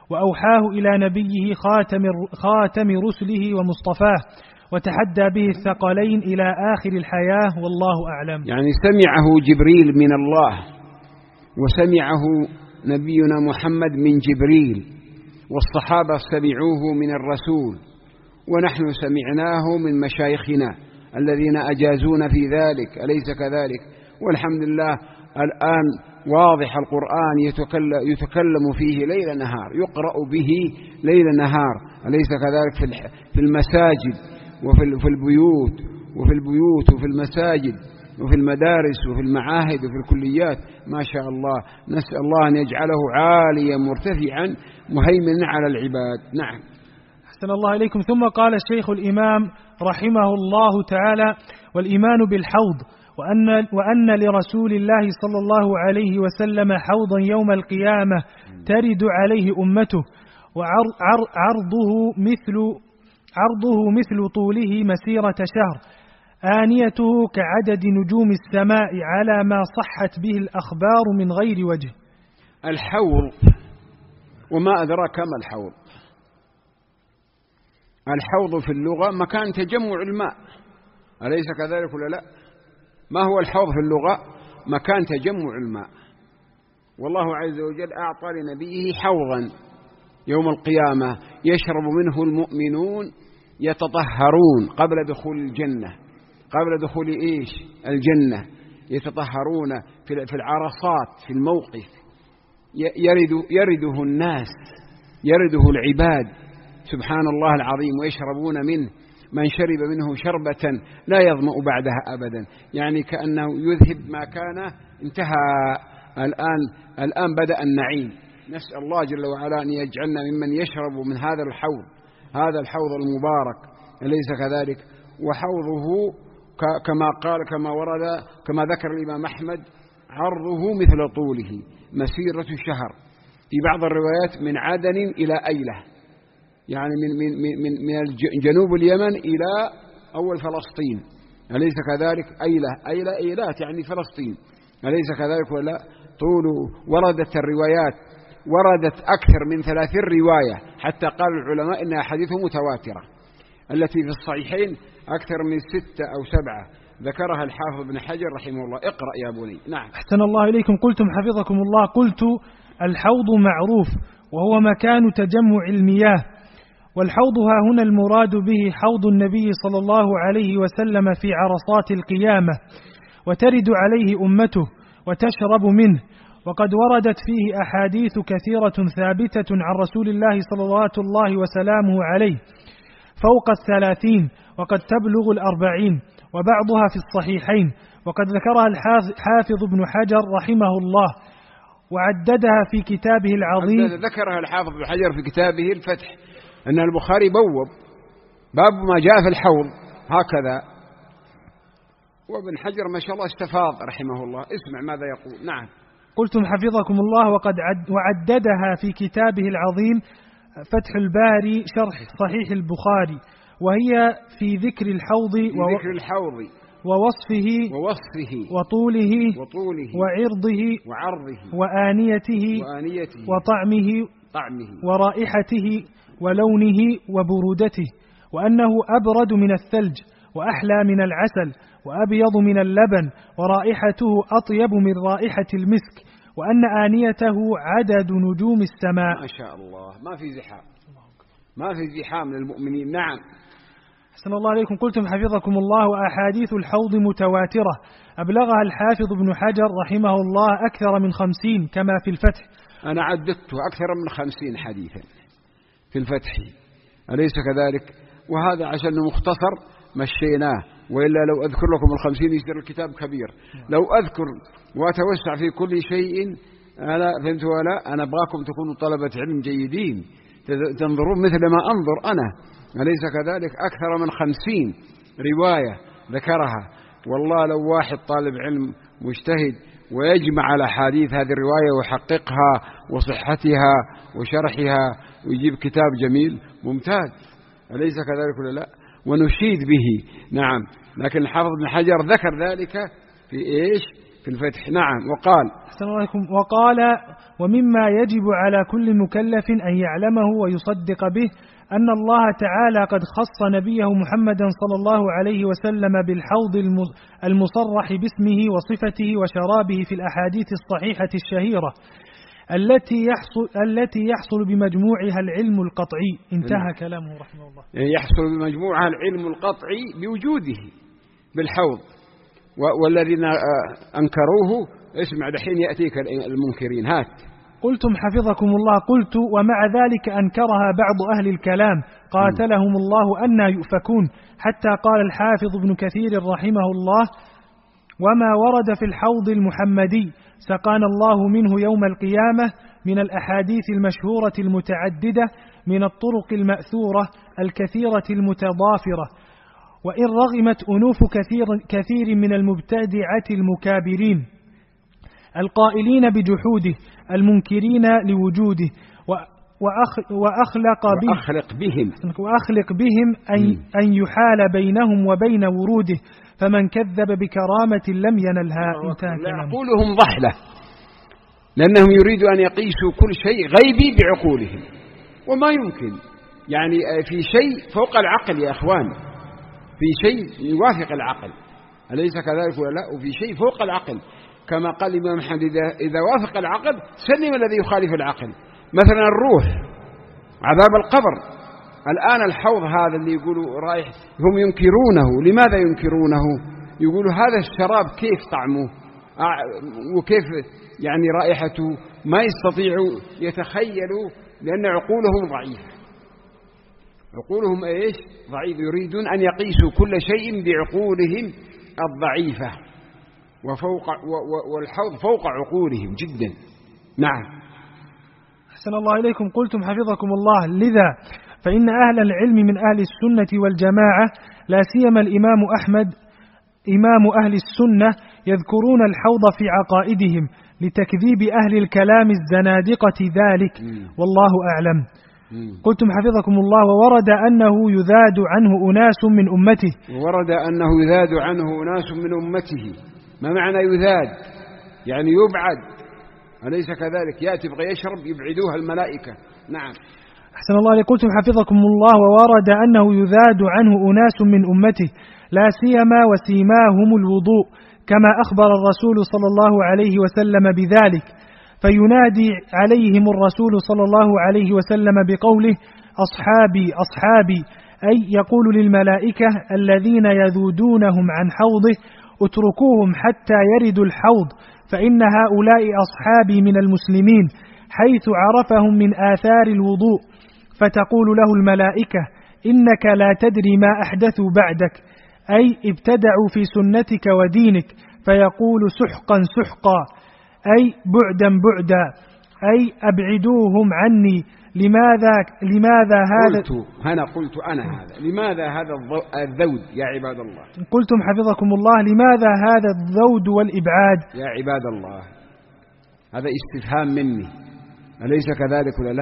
وأوحاه إلى نبيه خاتم, خاتم رسله ومصطفاه، وتحدى به الثقلين إلى آخر الحياة، والله أعلم. يعني سمعه جبريل من الله، وسمعه نبينا محمد من جبريل، والصحابة سمعوه من الرسول، ونحن سمعناه من مشايخنا الذين أجازون في ذلك، أليس كذلك؟ والحمد لله الآن واضح القرآن يتكلم, يتكلم فيه ليل نهار، يقرأ به ليل نهار، أليس كذلك؟ في المساجد وفي البيوت وفي البيوت وفي المساجد وفي المدارس وفي المعاهد وفي الكليات، ما شاء الله. نسأل الله أن يجعله عاليا مرتفعا مهيمنا على العباد. نعم. أحسن الله إليكم. ثم قال الشيخ الإمام رحمه الله تعالى: والإيمان بالحوض، وأن, وأن لرسول الله صلى الله عليه وسلم حوضا يوم القيامة ترد عليه أمته، وعرضه مثل عرضه مثل طوله مسيرة شهر، آنيته كعدد نجوم السماء على ما صحت به الأخبار من غير وجه. الحوض، وما أدراك ما الحوض؟ الحوض في اللغة مكان تجمع الماء، أليس كذلك ولا لا؟ ما هو الحوض في اللغة؟ مكان تجمع الماء. والله عز وجل أعطى لنبيه حوضا يوم القيامة يشرب منه المؤمنون يتطهرون قبل دخول الجنة، قبل دخول إيش؟ الجنة. يتطهرون في العرصات في الموقف، يرد يرده الناس، يرده العباد، سبحان الله العظيم، ويشربون منه. من شرب منه شربة لا يظمأ بعدها أبدا، يعني كأنه يذهب ما كان انتهى. الآن الآن بدأ النعيم. نسأل الله جل وعلا أن يجعلنا ممن يشرب من هذا الحوض، هذا الحوض المبارك، أليس كذلك؟ وحوضه كما قال كما ورد كما ذكر الإمام أحمد عرضه مثل طوله مسيرة شهر، في بعض الروايات من عدن إلى أيلة، يعني من من من من جنوب اليمن إلى أول فلسطين، أليس كذلك؟ أيلة أيلة إيلات يعني فلسطين، أليس كذلك ولا؟ طوله. وردت الروايات، وردت أكثر من ثلاثين رواية، حتى قال العلماء إنها حديث متواترة. التي في الصحيحين أكثر من ستة أو سبعة ذكرها الحافظ بن حجر رحمه الله. اقرأ يا بني. نعم. أحسن الله إليكم. قلتم حفظكم الله. قلت: الحوض معروف وهو مكان تجمع المياه، والحوض ها هنا المراد به حوض النبي صلى الله عليه وسلم في عرصات القيامة، وترد عليه أمته وتشرب منه. وقد وردت فيه أحاديث كثيرة ثابتة عن رسول الله صلوات الله وسلامه عليه فوق الثلاثين، وقد تبلغ الأربعين، وبعضها في الصحيحين، وقد ذكرها الحافظ ابن حجر رحمه الله وعددها في كتابه العظيم. ذكرها الحافظ ابن حجر في كتابه الفتح، أن البخاري بوب باب ما جاء في الحوض هكذا، وابن حجر ما شاء الله استفاض رحمه الله. اسمع ماذا يقول. نعم. قلتم حفظكم الله: وقد عد وعددها في كتابه العظيم فتح الباري شرح صحيح البخاري، وهي في ذكر الحوض في و... ذكر الحوض ووصفه ووصفه وطوله وطوله وعرضه وعرضه وآنيته وآنيته وطعمه طعمه ورائحته ولونه وبرودته، وأنه أبرد من الثلج وأحلى من العسل وأبيض من اللبن، ورائحته أطيب من رائحة المسك، وأن آنيته عدد نجوم السماء. ما شاء الله. ما في زحام، ما في زحام للمؤمنين. نعم. أحسن الله عليكم. قلتم حفظكم الله: وأحاديث الحوض متواترة أبلغها الحافظ ابن حجر رحمه الله أكثر من خمسين كما في الفتح. أنا عددته أكثر من خمسين حديثا في الفتح، أليس كذلك؟ وهذا عشان مختصر مشيناه، وإلا لو أذكر لكم الخمسين يصير الكتاب كبير. لو أذكر وأتوسع في كل شيء أنا فهمت ولا أنا أبغاكم تكونوا طلبة علم جيدين، تنظرون مثل ما أنظر أنا، أليس كذلك؟ أكثر من خمسين رواية ذكرها. والله لو واحد طالب علم مجتهد ويجمع على حديث هذه الرواية ويحققها وصحتها وشرحها ويجيب كتاب جميل ممتاز، أليس كذلك ولا لا؟ ونشيد به. نعم. لكن الحافظ ابن حجر ذكر ذلك في إيش؟ في الفتح. نعم. وقال وقال ومما يجب على كل مكلف أن يعلمه ويصدق به أن الله تعالى قد خص نبيه محمدا صلى الله عليه وسلم بالحوض المصرح باسمه وصفته وشرابه في الأحاديث الصحيحة الشهيرة التي يحصل, التي يحصل بمجموعها العلم القطعي. انتهى كلامه رحمه الله. يحصل بمجموعها العلم القطعي بوجوده بالحوض، والذين أنكروه اسمع دحين يأتيك المنكرين. هات. قلتم حفظكم الله. قلت ومع ذلك أنكرها بعض أهل الكلام قاتلهم الله أن يؤفكون، حتى قال الحافظ ابن كثير رحمه الله: وما ورد في الحوض المحمدي سقانا الله منه يوم القيامة من الأحاديث المشهورة المتعددة من الطرق المأثورة الكثيرة المتضافرة، وإن رغمت أنوف كثير, كثير من المبتدعة المكابرين القائلين بجحوده المنكرين لوجوده، وأخ وأخلق, وأخلق بهم, وأخلق بهم أن, أن يحال بينهم وبين وروده، فمن كذب بكرامة لم ينلها. عقولهم ضحلة، لأنهم يريدوا أن يقيسوا كل شيء غيبي بعقولهم، وما يمكن. يعني في شيء فوق العقل يا أخوان، في شيء يوافق العقل، أليس كذلك ولا لا؟ وفي شيء فوق العقل، كما قال الإمام محمد إذا وافق العقل سلم الذي يخالف العقل. مثلا الروح، عذاب القبر. الآن الحوض هذا اللي يقولوا رايح، هم ينكرونه. لماذا ينكرونه؟ يقولوا هذا الشراب كيف طعمه وكيف يعني رائحته، ما يستطيعوا يتخيلوا، لأن عقولهم ضعيفة. عقولهم إيش؟ ضعيف. يريدون أن يقيسوا كل شيء بعقولهم الضعيفة، وفوق والحوض فوق عقولهم جدا. نعم. أحسن الله إليكم. قلتم حفظكم الله: لذا فإن أهل العلم من أهل السنة والجماعة، لا سيما الإمام أحمد إمام أهل السنة، يذكرون الحوض في عقائدهم لتكذيب أهل الكلام الزنادقة ذلك، والله أعلم. قلتم حفظكم الله: وورد أنه يذاد عنه أناس من أمته. ورد أنه يذاد عنه أناس من أمته. ما معنى يذاد؟ يعني يبعد، أليس كذلك؟ يأتي بغي يشرب يبعدوها الملائكة. نعم. أحسن الله عليكم. قلتم حفظكم الله: وورد أنه يذاد عنه أناس من أمته، لا سيما وسيماهم الوضوء، كما أخبر الرسول صلى الله عليه وسلم بذلك، فينادي عليهم الرسول صلى الله عليه وسلم بقوله: أصحابي أصحابي، أي يقول للملائكة الذين يذودونهم عن حوضه: اتركوهم حتى يردوا الحوض، فإن هؤلاء أصحابي من المسلمين، حيث عرفهم من آثار الوضوء. فتقول له الملائكة: إنك لا تدري ما أحدثوا بعدك، أي ابتدعوا في سنتك ودينك. فيقول: سحقا سحقا، أي بعدا بعدا، أي أبعدوهم عني. لماذا لماذا هذا؟ قلت أنا قلت أنا هذا لماذا هذا الذود يا عباد الله؟ قلتم حفظكم الله: لماذا هذا الذود والإبعاد يا عباد الله؟ هذا استفهام مني، أليس كذلك ولا لا؟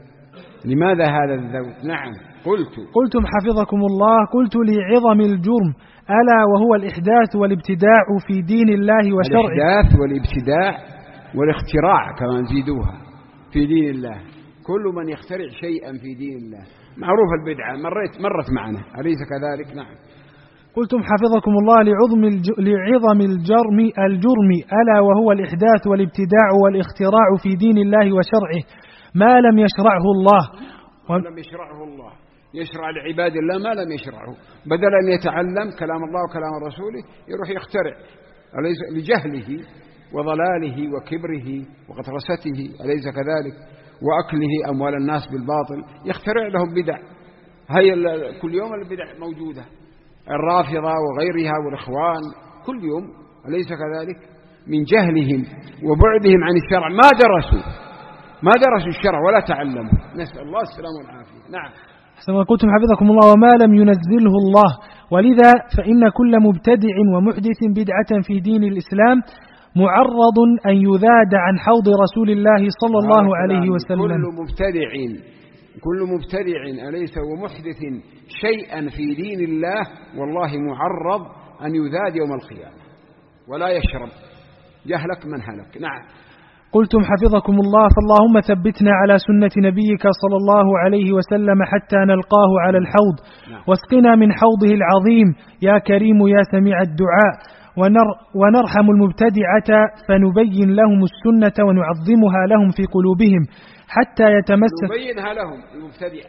لماذا هذا الذود؟ نعم. قلت قلتم حفظكم الله: قلت لعظم الجرم، ألا وهو الإحداث والابتداع في دين الله وشرعه. الإحداث والابتداع والاختراع كمان زيدوها في دين الله. كل من يخترع شيئا في دين الله معروف البدعة، مرت مرت معنا، أليس كذلك؟ نعم. قلتم حفظكم الله: لعظم لعظم الجرم الجرم ألا وهو الإحداث والابتداع والاختراع في دين الله وشرعه، ما لم يشرعه الله. ما لم يشرعه الله يشرع لعباد الله ما لم يشرعه، بدل أن يتعلم كلام الله وكلام رسوله يروح يخترع، أليس لجهله وضلاله وكبره وغطرسته، أليس كذلك؟ وأكله أموال الناس بالباطل، يخترع لهم بدع. هي كل يوم البدع موجودة، الرافضة وغيرها والإخوان كل يوم، أليس كذلك؟ من جهلهم وبعدهم عن الشرع، ما درسوا ما درسوا الشرع ولا تعلموا، نسأل الله السلامة والعافية. نعم. أحسن قلتم حفظكم الله: وما لم ينزله الله. ولذا فإن كل مبتدع ومحدث بدعة في دين الإسلام معرض أن يذاد عن حوض رسول الله صلى الله عليه وسلم. كل مبتدع كل مبتدع أليس ومحدث شيئا في دين الله والله معرض أن يذاد يوم القيامة ولا يشرب، يهلك من هلك. نعم. قلتم حفظكم الله: فاللهم ثبتنا على سنة نبيك صلى الله عليه وسلم حتى نلقاه على الحوض، واسقنا من حوضه العظيم يا كريم يا سميع الدعاء، ونر ونرحم المبتدعة فنبين لهم السنة ونعظمها لهم في قلوبهم حتى يتمسك نبينها لهم المبتدعة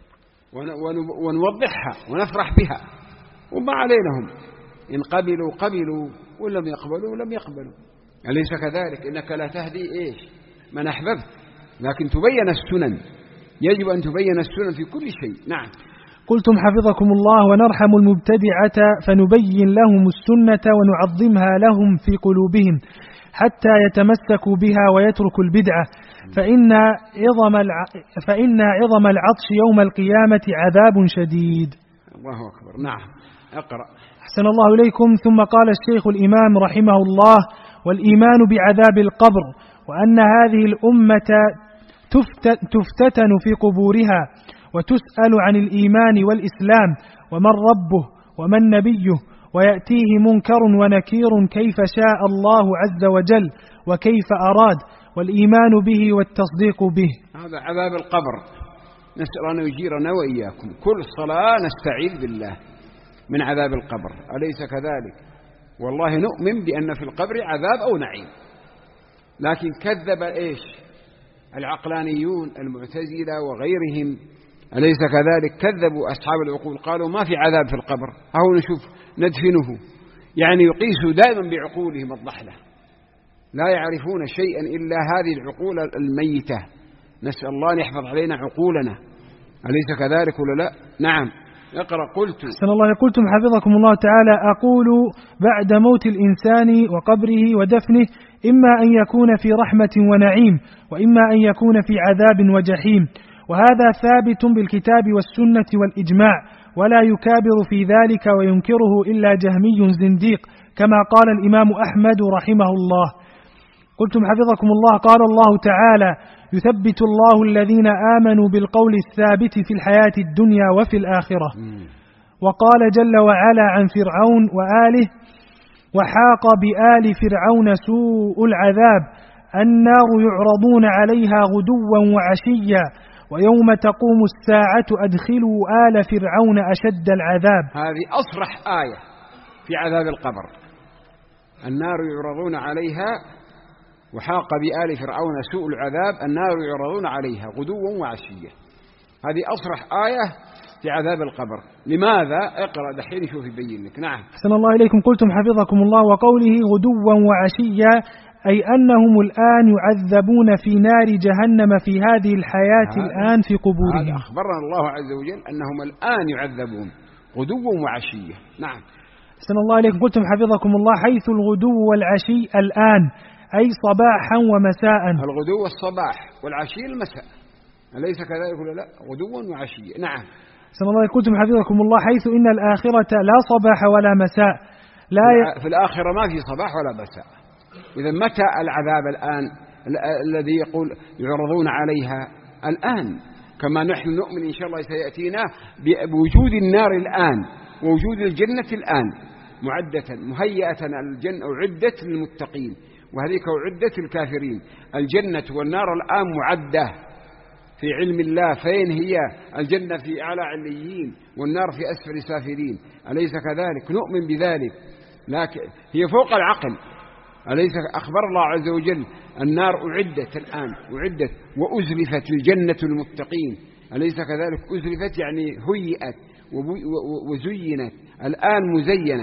ونوضحها ونفرح بها، وما علينا هم، إن قبلوا قبلوا وإن لم يقبلوا لم يقبلوا، أليس كذلك؟ إنك لا تهدي إيش من أحببت، لكن تبين السنن، يجب أن تبين السنن في كل شيء. نعم. قلتم حفظكم الله: ونرحم المبتدعة فنبين لهم السنة ونعظمها لهم في قلوبهم حتى يتمسكوا بها ويتركوا البدعة، فإن عظم الع... فإن عظم العطش يوم القيامة عذاب شديد. الله أكبر. نعم. اقرأ. أحسن الله إليكم. ثم قال الشيخ الإمام رحمه الله: والإيمان بعذاب القبر، وأن هذه الأمة تفتتن في قبورها وتسأل عن الإيمان والإسلام ومن ربه ومن نبيه، ويأتيه منكر ونكير كيف شاء الله عز وجل وكيف أراد، والإيمان به والتصديق به. هذا عذاب القبر، نسأل أن يجيرنا وإياكم. كل صلاة نستعيذ بالله من عذاب القبر، أليس كذلك؟ والله نؤمن بأن في القبر عذاب أو نعيم، لكن كذب إيش العقلانيون المعتزلة وغيرهم، أليس كذلك؟ كذبوا أصحاب العقول، قالوا ما في عذاب في القبر، أهو نشوف ندفنه، يعني يقيسوا دائما بعقولهم الضحلة، لا يعرفون شيئا إلا هذه العقول الميتة. نسأل الله أن يحفظ علينا عقولنا، أليس كذلك ولا لا؟ نعم. اقرأ. قلت. أحسن الله. قلتم حفظكم الله تعالى: أقول بعد موت الإنسان وقبره ودفنه إما أن يكون في رحمة ونعيم، وإما أن يكون في عذاب وجحيم، وهذا ثابت بالكتاب والسنة والإجماع، ولا يكابر في ذلك وينكره إلا جهمي زنديق، كما قال الإمام أحمد رحمه الله. قلتم حفظكم الله: قال الله تعالى: يثبت الله الذين آمنوا بالقول الثابت في الحياة الدنيا وفي الآخرة. وقال جل وعلا عن فرعون وآله: وحاق بآل فرعون سوء العذاب، النار يعرضون عليها غدوا وعشيا ويوم تقوم الساعة أدخلوا آل فرعون أشد العذاب. هذه أصرح آية في عذاب القبر، النار يعرضون عليها، وحاق بآل فرعون سوء العذاب، النار يعرضون عليها غدوا وعشيا. هذه أصرح آية في عذاب القبر. لماذا؟ اقرأ دحين شوف يبين لك. نعم. أحسن الله إليكم. قلتم حفظكم الله: وقوله غدوا وعشيا أي أنهم الآن يعذبون في نار جهنم في هذه الحياة الآن في قبورهم. هذا أخبرنا الله عز وجل أنهم الآن يعذبون غدوا وعشيا. نعم. أحسن الله إليكم. قلتم حفظكم الله: حيث الغدو والعشي الآن أي صباحا ومساء. الغدو والصباح والعشي المساء، أليس كذلك ولا لا؟ غدوا وعشيا. نعم. أحسن الله. قلتم حفظكم الله: حيث إن الآخرة لا صباح ولا مساء، لا ي... في الآخرة ما في صباح ولا مساء. إذا متى العذاب الآن الذي يقول يعرضون عليها؟ الآن، كما نحن نؤمن إن شاء الله سيأتينا بوجود النار الآن ووجود الجنة الآن معدة مهيئة. الجنة أعدت للمتقين وهذيك أعدت للكافرين. الجنة والنار الآن معدة في علم الله، فين هي؟ الجنة في أعلى عليين والنار في أسفل سافلين، أليس كذلك؟ نؤمن بذلك، لكن هي فوق العقل، أليس أخبر الله عز وجل النار أعدت الآن، أعدت وأزلفت الجنة المتقين، أليس كذلك؟ أزلفت يعني هيئت وزينت، الآن مزينة.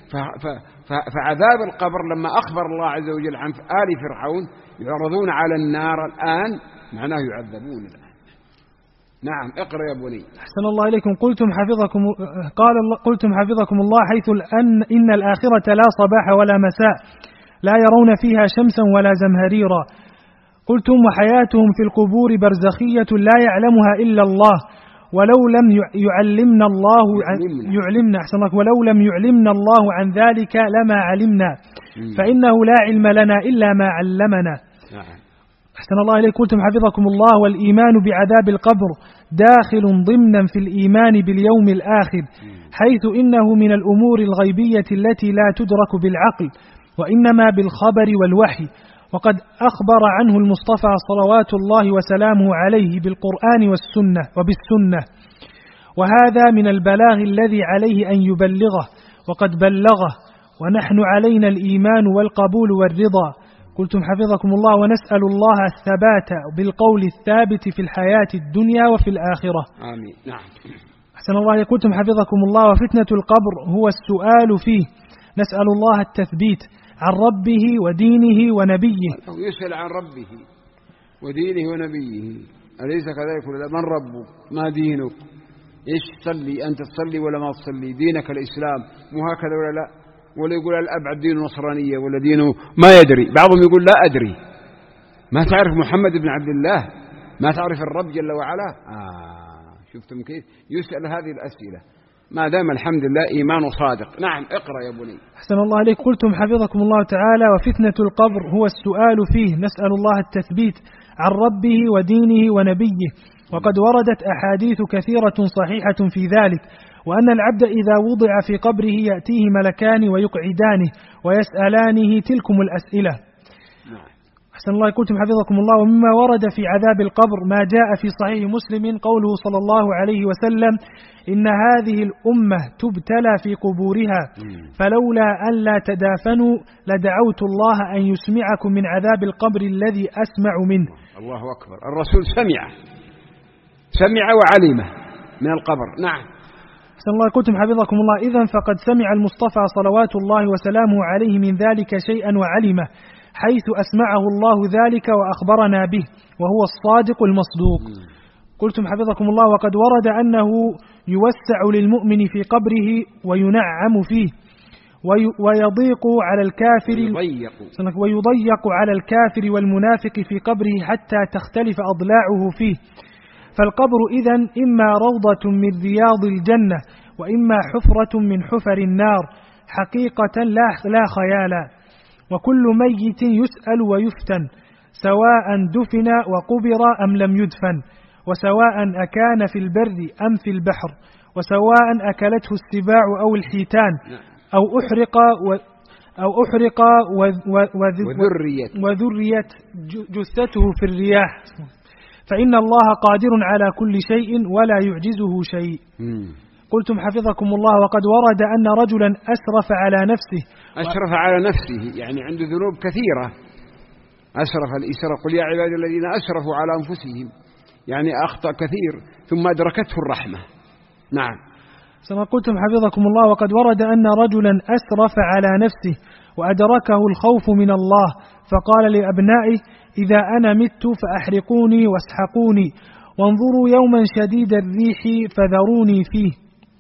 فعذاب القبر لما أخبر الله عز وجل عن آل فرعون يعرضون على النار الآن، معناه يعذبون الآن. نعم. اقرأ يا بني. أحسن الله إليكم. قلتم حفظكم قال الله قلتم حفظكم الله: حيث أن إن الآخرة لا صباح ولا مساء، لا يرون فيها شمسا ولا زمهريرا. قلتم: وحياتهم في القبور برزخية لا يعلمها إلا الله، ولو لم يعلمنا الله عن يعلمنا أحسن الله ولو لم يعلمنا الله عن ذلك لما علمنا، فإنه لا علم لنا إلا ما علمنا. أحسن الله إليك. قلتم حفظكم الله: والإيمان بعذاب القبر داخل ضمنا في الإيمان باليوم الآخر، حيث إنه من الأمور الغيبية التي لا تدرك بالعقل، وإنما بالخبر والوحي، وقد أخبر عنه المصطفى صلوات الله وسلامه عليه بالقرآن والسنة وبالسنة، وهذا من البلاغ الذي عليه أن يبلغه، وقد بلغه، ونحن علينا الإيمان والقبول والرضا. قلتم حفظكم الله: ونسأل الله الثبات بالقول الثابت في الحياة الدنيا وفي الآخرة. آمين. نعم. أحسن الله. قلتم حفظكم الله: وفتنة القبر هو السؤال فيه، نسأل الله التثبيت عن ربه ودينه ونبيه. يسأل عن ربه ودينه ونبيه، أليس كذلك؟ من ربك؟ ما دينك؟ إيش تصلي؟ أنت تصلي ولا ما تصلي؟ دينك الإسلام، مو هكذا ولا لا؟ ولا يقول الأبعد دين النصرانية ولا دينه ما يدري، بعضهم يقول لا أدري. ما تعرف محمد بن عبد الله؟ ما تعرف الرب جل وعلا؟ آه شفتم كيف يسأل هذه الأسئلة ما دام الحمد لله إيمان صادق. نعم. اقرأ يا بني. أحسن الله عليك. قلتم حفظكم الله تعالى: وفتنة القبر هو السؤال فيه، نسأل الله التثبيت عن ربه ودينه ونبيه، وقد وردت أحاديث كثيرة صحيحة في ذلك، وأن العبد إذا وضع في قبره يأتيه ملكان ويقعدانه ويسألانه تلكم الأسئلة. أحسن الله. قلتم حفظكم الله: ومما ورد في عذاب القبر ما جاء في صحيح مسلم قوله صلى الله عليه وسلم: إن هذه الأمة تبتلى في قبورها، فلولا أن لا تدافنوا لدعوت الله أن يسمعكم من عذاب القبر الذي أسمع منه. الله أكبر. الرسول سمع سمع وعلمه من القبر. نعم. أحسن الله. قلتم حفظكم الله: إذن فقد سمع المصطفى صلوات الله وسلامه عليه من ذلك شيئا وعلمه، حيث أسمعه الله ذلك وأخبرنا به، وهو الصادق المصدوق. قلتم حفظكم الله: وقد ورد أنه يوسع للمؤمن في قبره وينعم فيه، ويضيق على الكافر ويضيق على الكافر والمنافق في قبره حتى تختلف أضلاعه فيه. فالقبر إذن إما روضة من رياض الجنة، وإما حفرة من حفر النار، حقيقة لا خيالا. وكل ميت يسأل ويفتن، سواء دفن وقبر أم لم يدفن، وسواء أكان في البر أم في البحر، وسواء أكلته السباع أو الحيتان، أو أحرق و أو أحرق وذريت جثته في الرياح، فإن الله قادر على كل شيء ولا يعجزه شيء. قلتم حفظكم الله: وقد ورد أن رجلا أسرف على نفسه أسرف على نفسه يعني عنده ذنوب كثيرة، أسرف الإسراف، قل يا عبادي الذين أسرفوا على أنفسهم، يعني أخطأ كثير ثم أدركته الرحمة. نعم. كما قلتم حفظكم الله: وقد ورد أن رجلا أسرف على نفسه وأدركه الخوف من الله، فقال لأبنائه: إذا أنا مت فأحرقوني واسحقوني، وانظروا يوما شديد الريح فذروني فيه،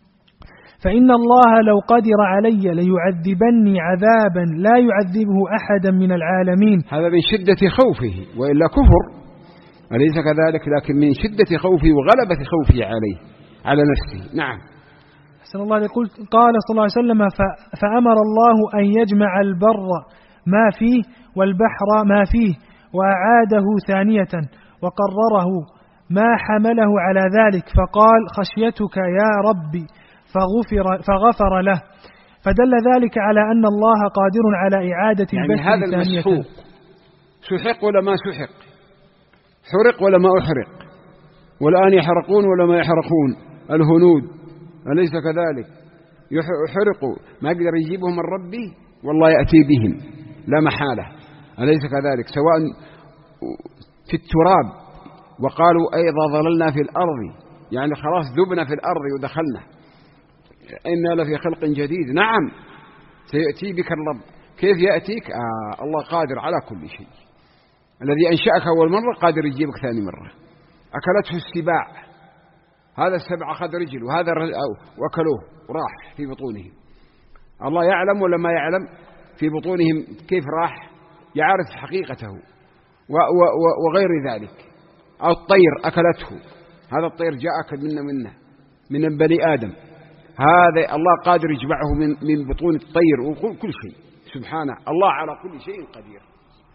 فإن الله لو قدر علي ليعذبني عذابا لا يعذبه أحدا من العالمين. هذا من شدة خوفه، وإلا كفر، أليس كذلك؟ لكن من شدة خوفه وغلبة خوفه عليه على نفسه. نعم. أحسن الله. قال صلى الله عليه وسلم: فأمر الله أن يجمع البر ما فيه والبحر ما فيه، وأعاده ثانية وقرره ما حمله على ذلك، فقال: خشيتك يا ربي، فغفر, فغفر له، فدل ذلك على أن الله قادر على إعادة يعني البث هذا ثانية. المسحوق سحق ولا ما سحق، حرق ولا ما أحرق، والآن يحرقون ولا ما يحرقون الهنود، أليس كذلك؟ يحرقوا ما يقدر يجيبهم من ربي، والله يأتي بهم لا محالة، أليس كذلك؟ سواء في التراب، وقالوا أيضا ظللنا في الأرض، يعني خلاص ذبنا في الأرض ودخلنا، إنا لفي خلق جديد. نعم سيأتي بك الرب. كيف يأتيك؟ آه الله قادر على كل شيء، الذي أنشأك أول مرة قادر يجيبك ثاني مرة. أكلته السباع، هذا السبع أخذ رجل وهذا وأكلوه وراح في بطونهم، الله يعلم ولا ما يعلم في بطونهم كيف راح، يعرف حقيقته وغير ذلك. أو الطير أكلته، هذا الطير جاء أكل منا منه من بني آدم، هذا الله قادر يجمعه من من بطون الطير وكل كل شيء. سبحانه، الله على كل شيء قدير.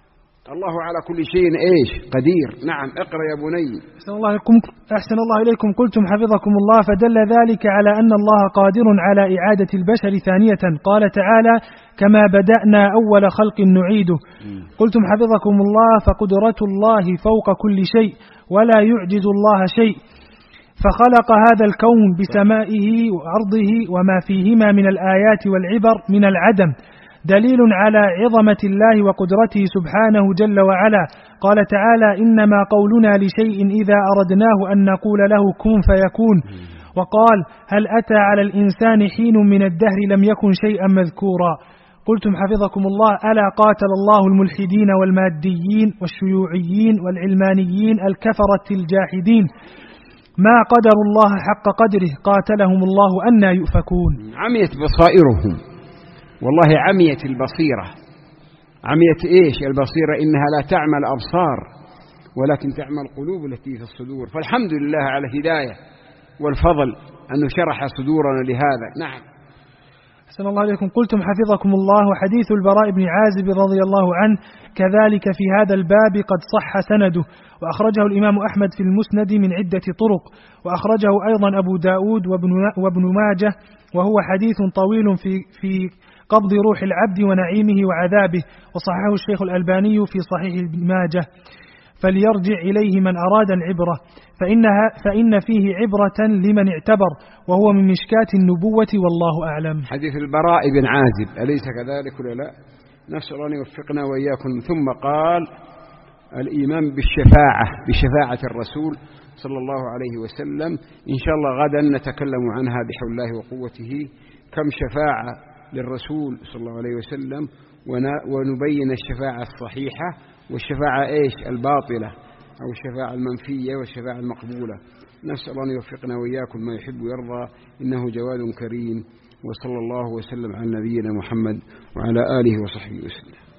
الله على كل شيء إيش قدير. نعم اقرأ يا بني. أحسن الله إليكم, أحسن الله إليكم قلتم حفظكم الله فدل ذلك على أن الله قادر على إعادة البشر ثانية. قال تعالى كما بدأنا أول خلق نعيده. قلتم حفظكم الله فقدرة الله فوق كل شيء ولا يعجز الله شيء، فخلق هذا الكون بسمائه وأرضه وما فيهما من الآيات والعبر من العدم، دليل على عظمة الله وقدرته سبحانه جل وعلا. قال تعالى إنما قولنا لشيء إذا أردناه أن نقول له كن فيكون. وقال هل أتى على الإنسان حين من الدهر لم يكن شيئا مذكورا. قلتم حفظكم الله ألا قاتل الله الملحدين والماديين والشيوعيين والعلمانيين الكفرة الجاحدين، ما قدر الله حق قدره قاتلهم الله أنى يؤفكون. عميت بصائرهم، والله عميت البصيرة. عميت إيش البصيرة؟ إنها لا تعمى الأبصار ولكن تعمى القلوب التي في الصدور. فالحمد لله على الهداية والفضل أنه شرح صدورنا لهذا. نعم. أحسن الله عليكم. قلتم حفظكم الله وحديث البراء بن عازب رضي الله عنه كذلك في هذا الباب قد صح سنده، وأخرجه الإمام أحمد في المسند من عدة طرق، وأخرجه أيضا أبو داود وابن ماجه، وهو حديث طويل في في قبض روح العبد ونعيمه وعذابه، وصححه الشيخ الألباني في صحيح ابن ماجه، فليرجع إليه من أراد العبرة فإنها فإن فيه عبرة لمن اعتبر، وهو من مشكاة النبوة والله أعلم. حديث البراء بن عازب أليس كذلك ولا لا؟ نسأل أن يوفقنا وإياكم. ثم قال الإيمان بالشفاعة، بشفاعة الرسول صلى الله عليه وسلم. إن شاء الله غدا نتكلم عنها بحول الله وقوته، كم شفاعة للرسول صلى الله عليه وسلم، ونبين الشفاعة الصحيحة والشفاعة إيش الباطلة أو الشفاعة المنفية والشفاعة المقبولة. نسأل أن يوفقنا وإياكم ما يحب ويرضى، إنه جواد كريم. وصلى الله وسلم على نبينا محمد وعلى آله وصحبه وسلم.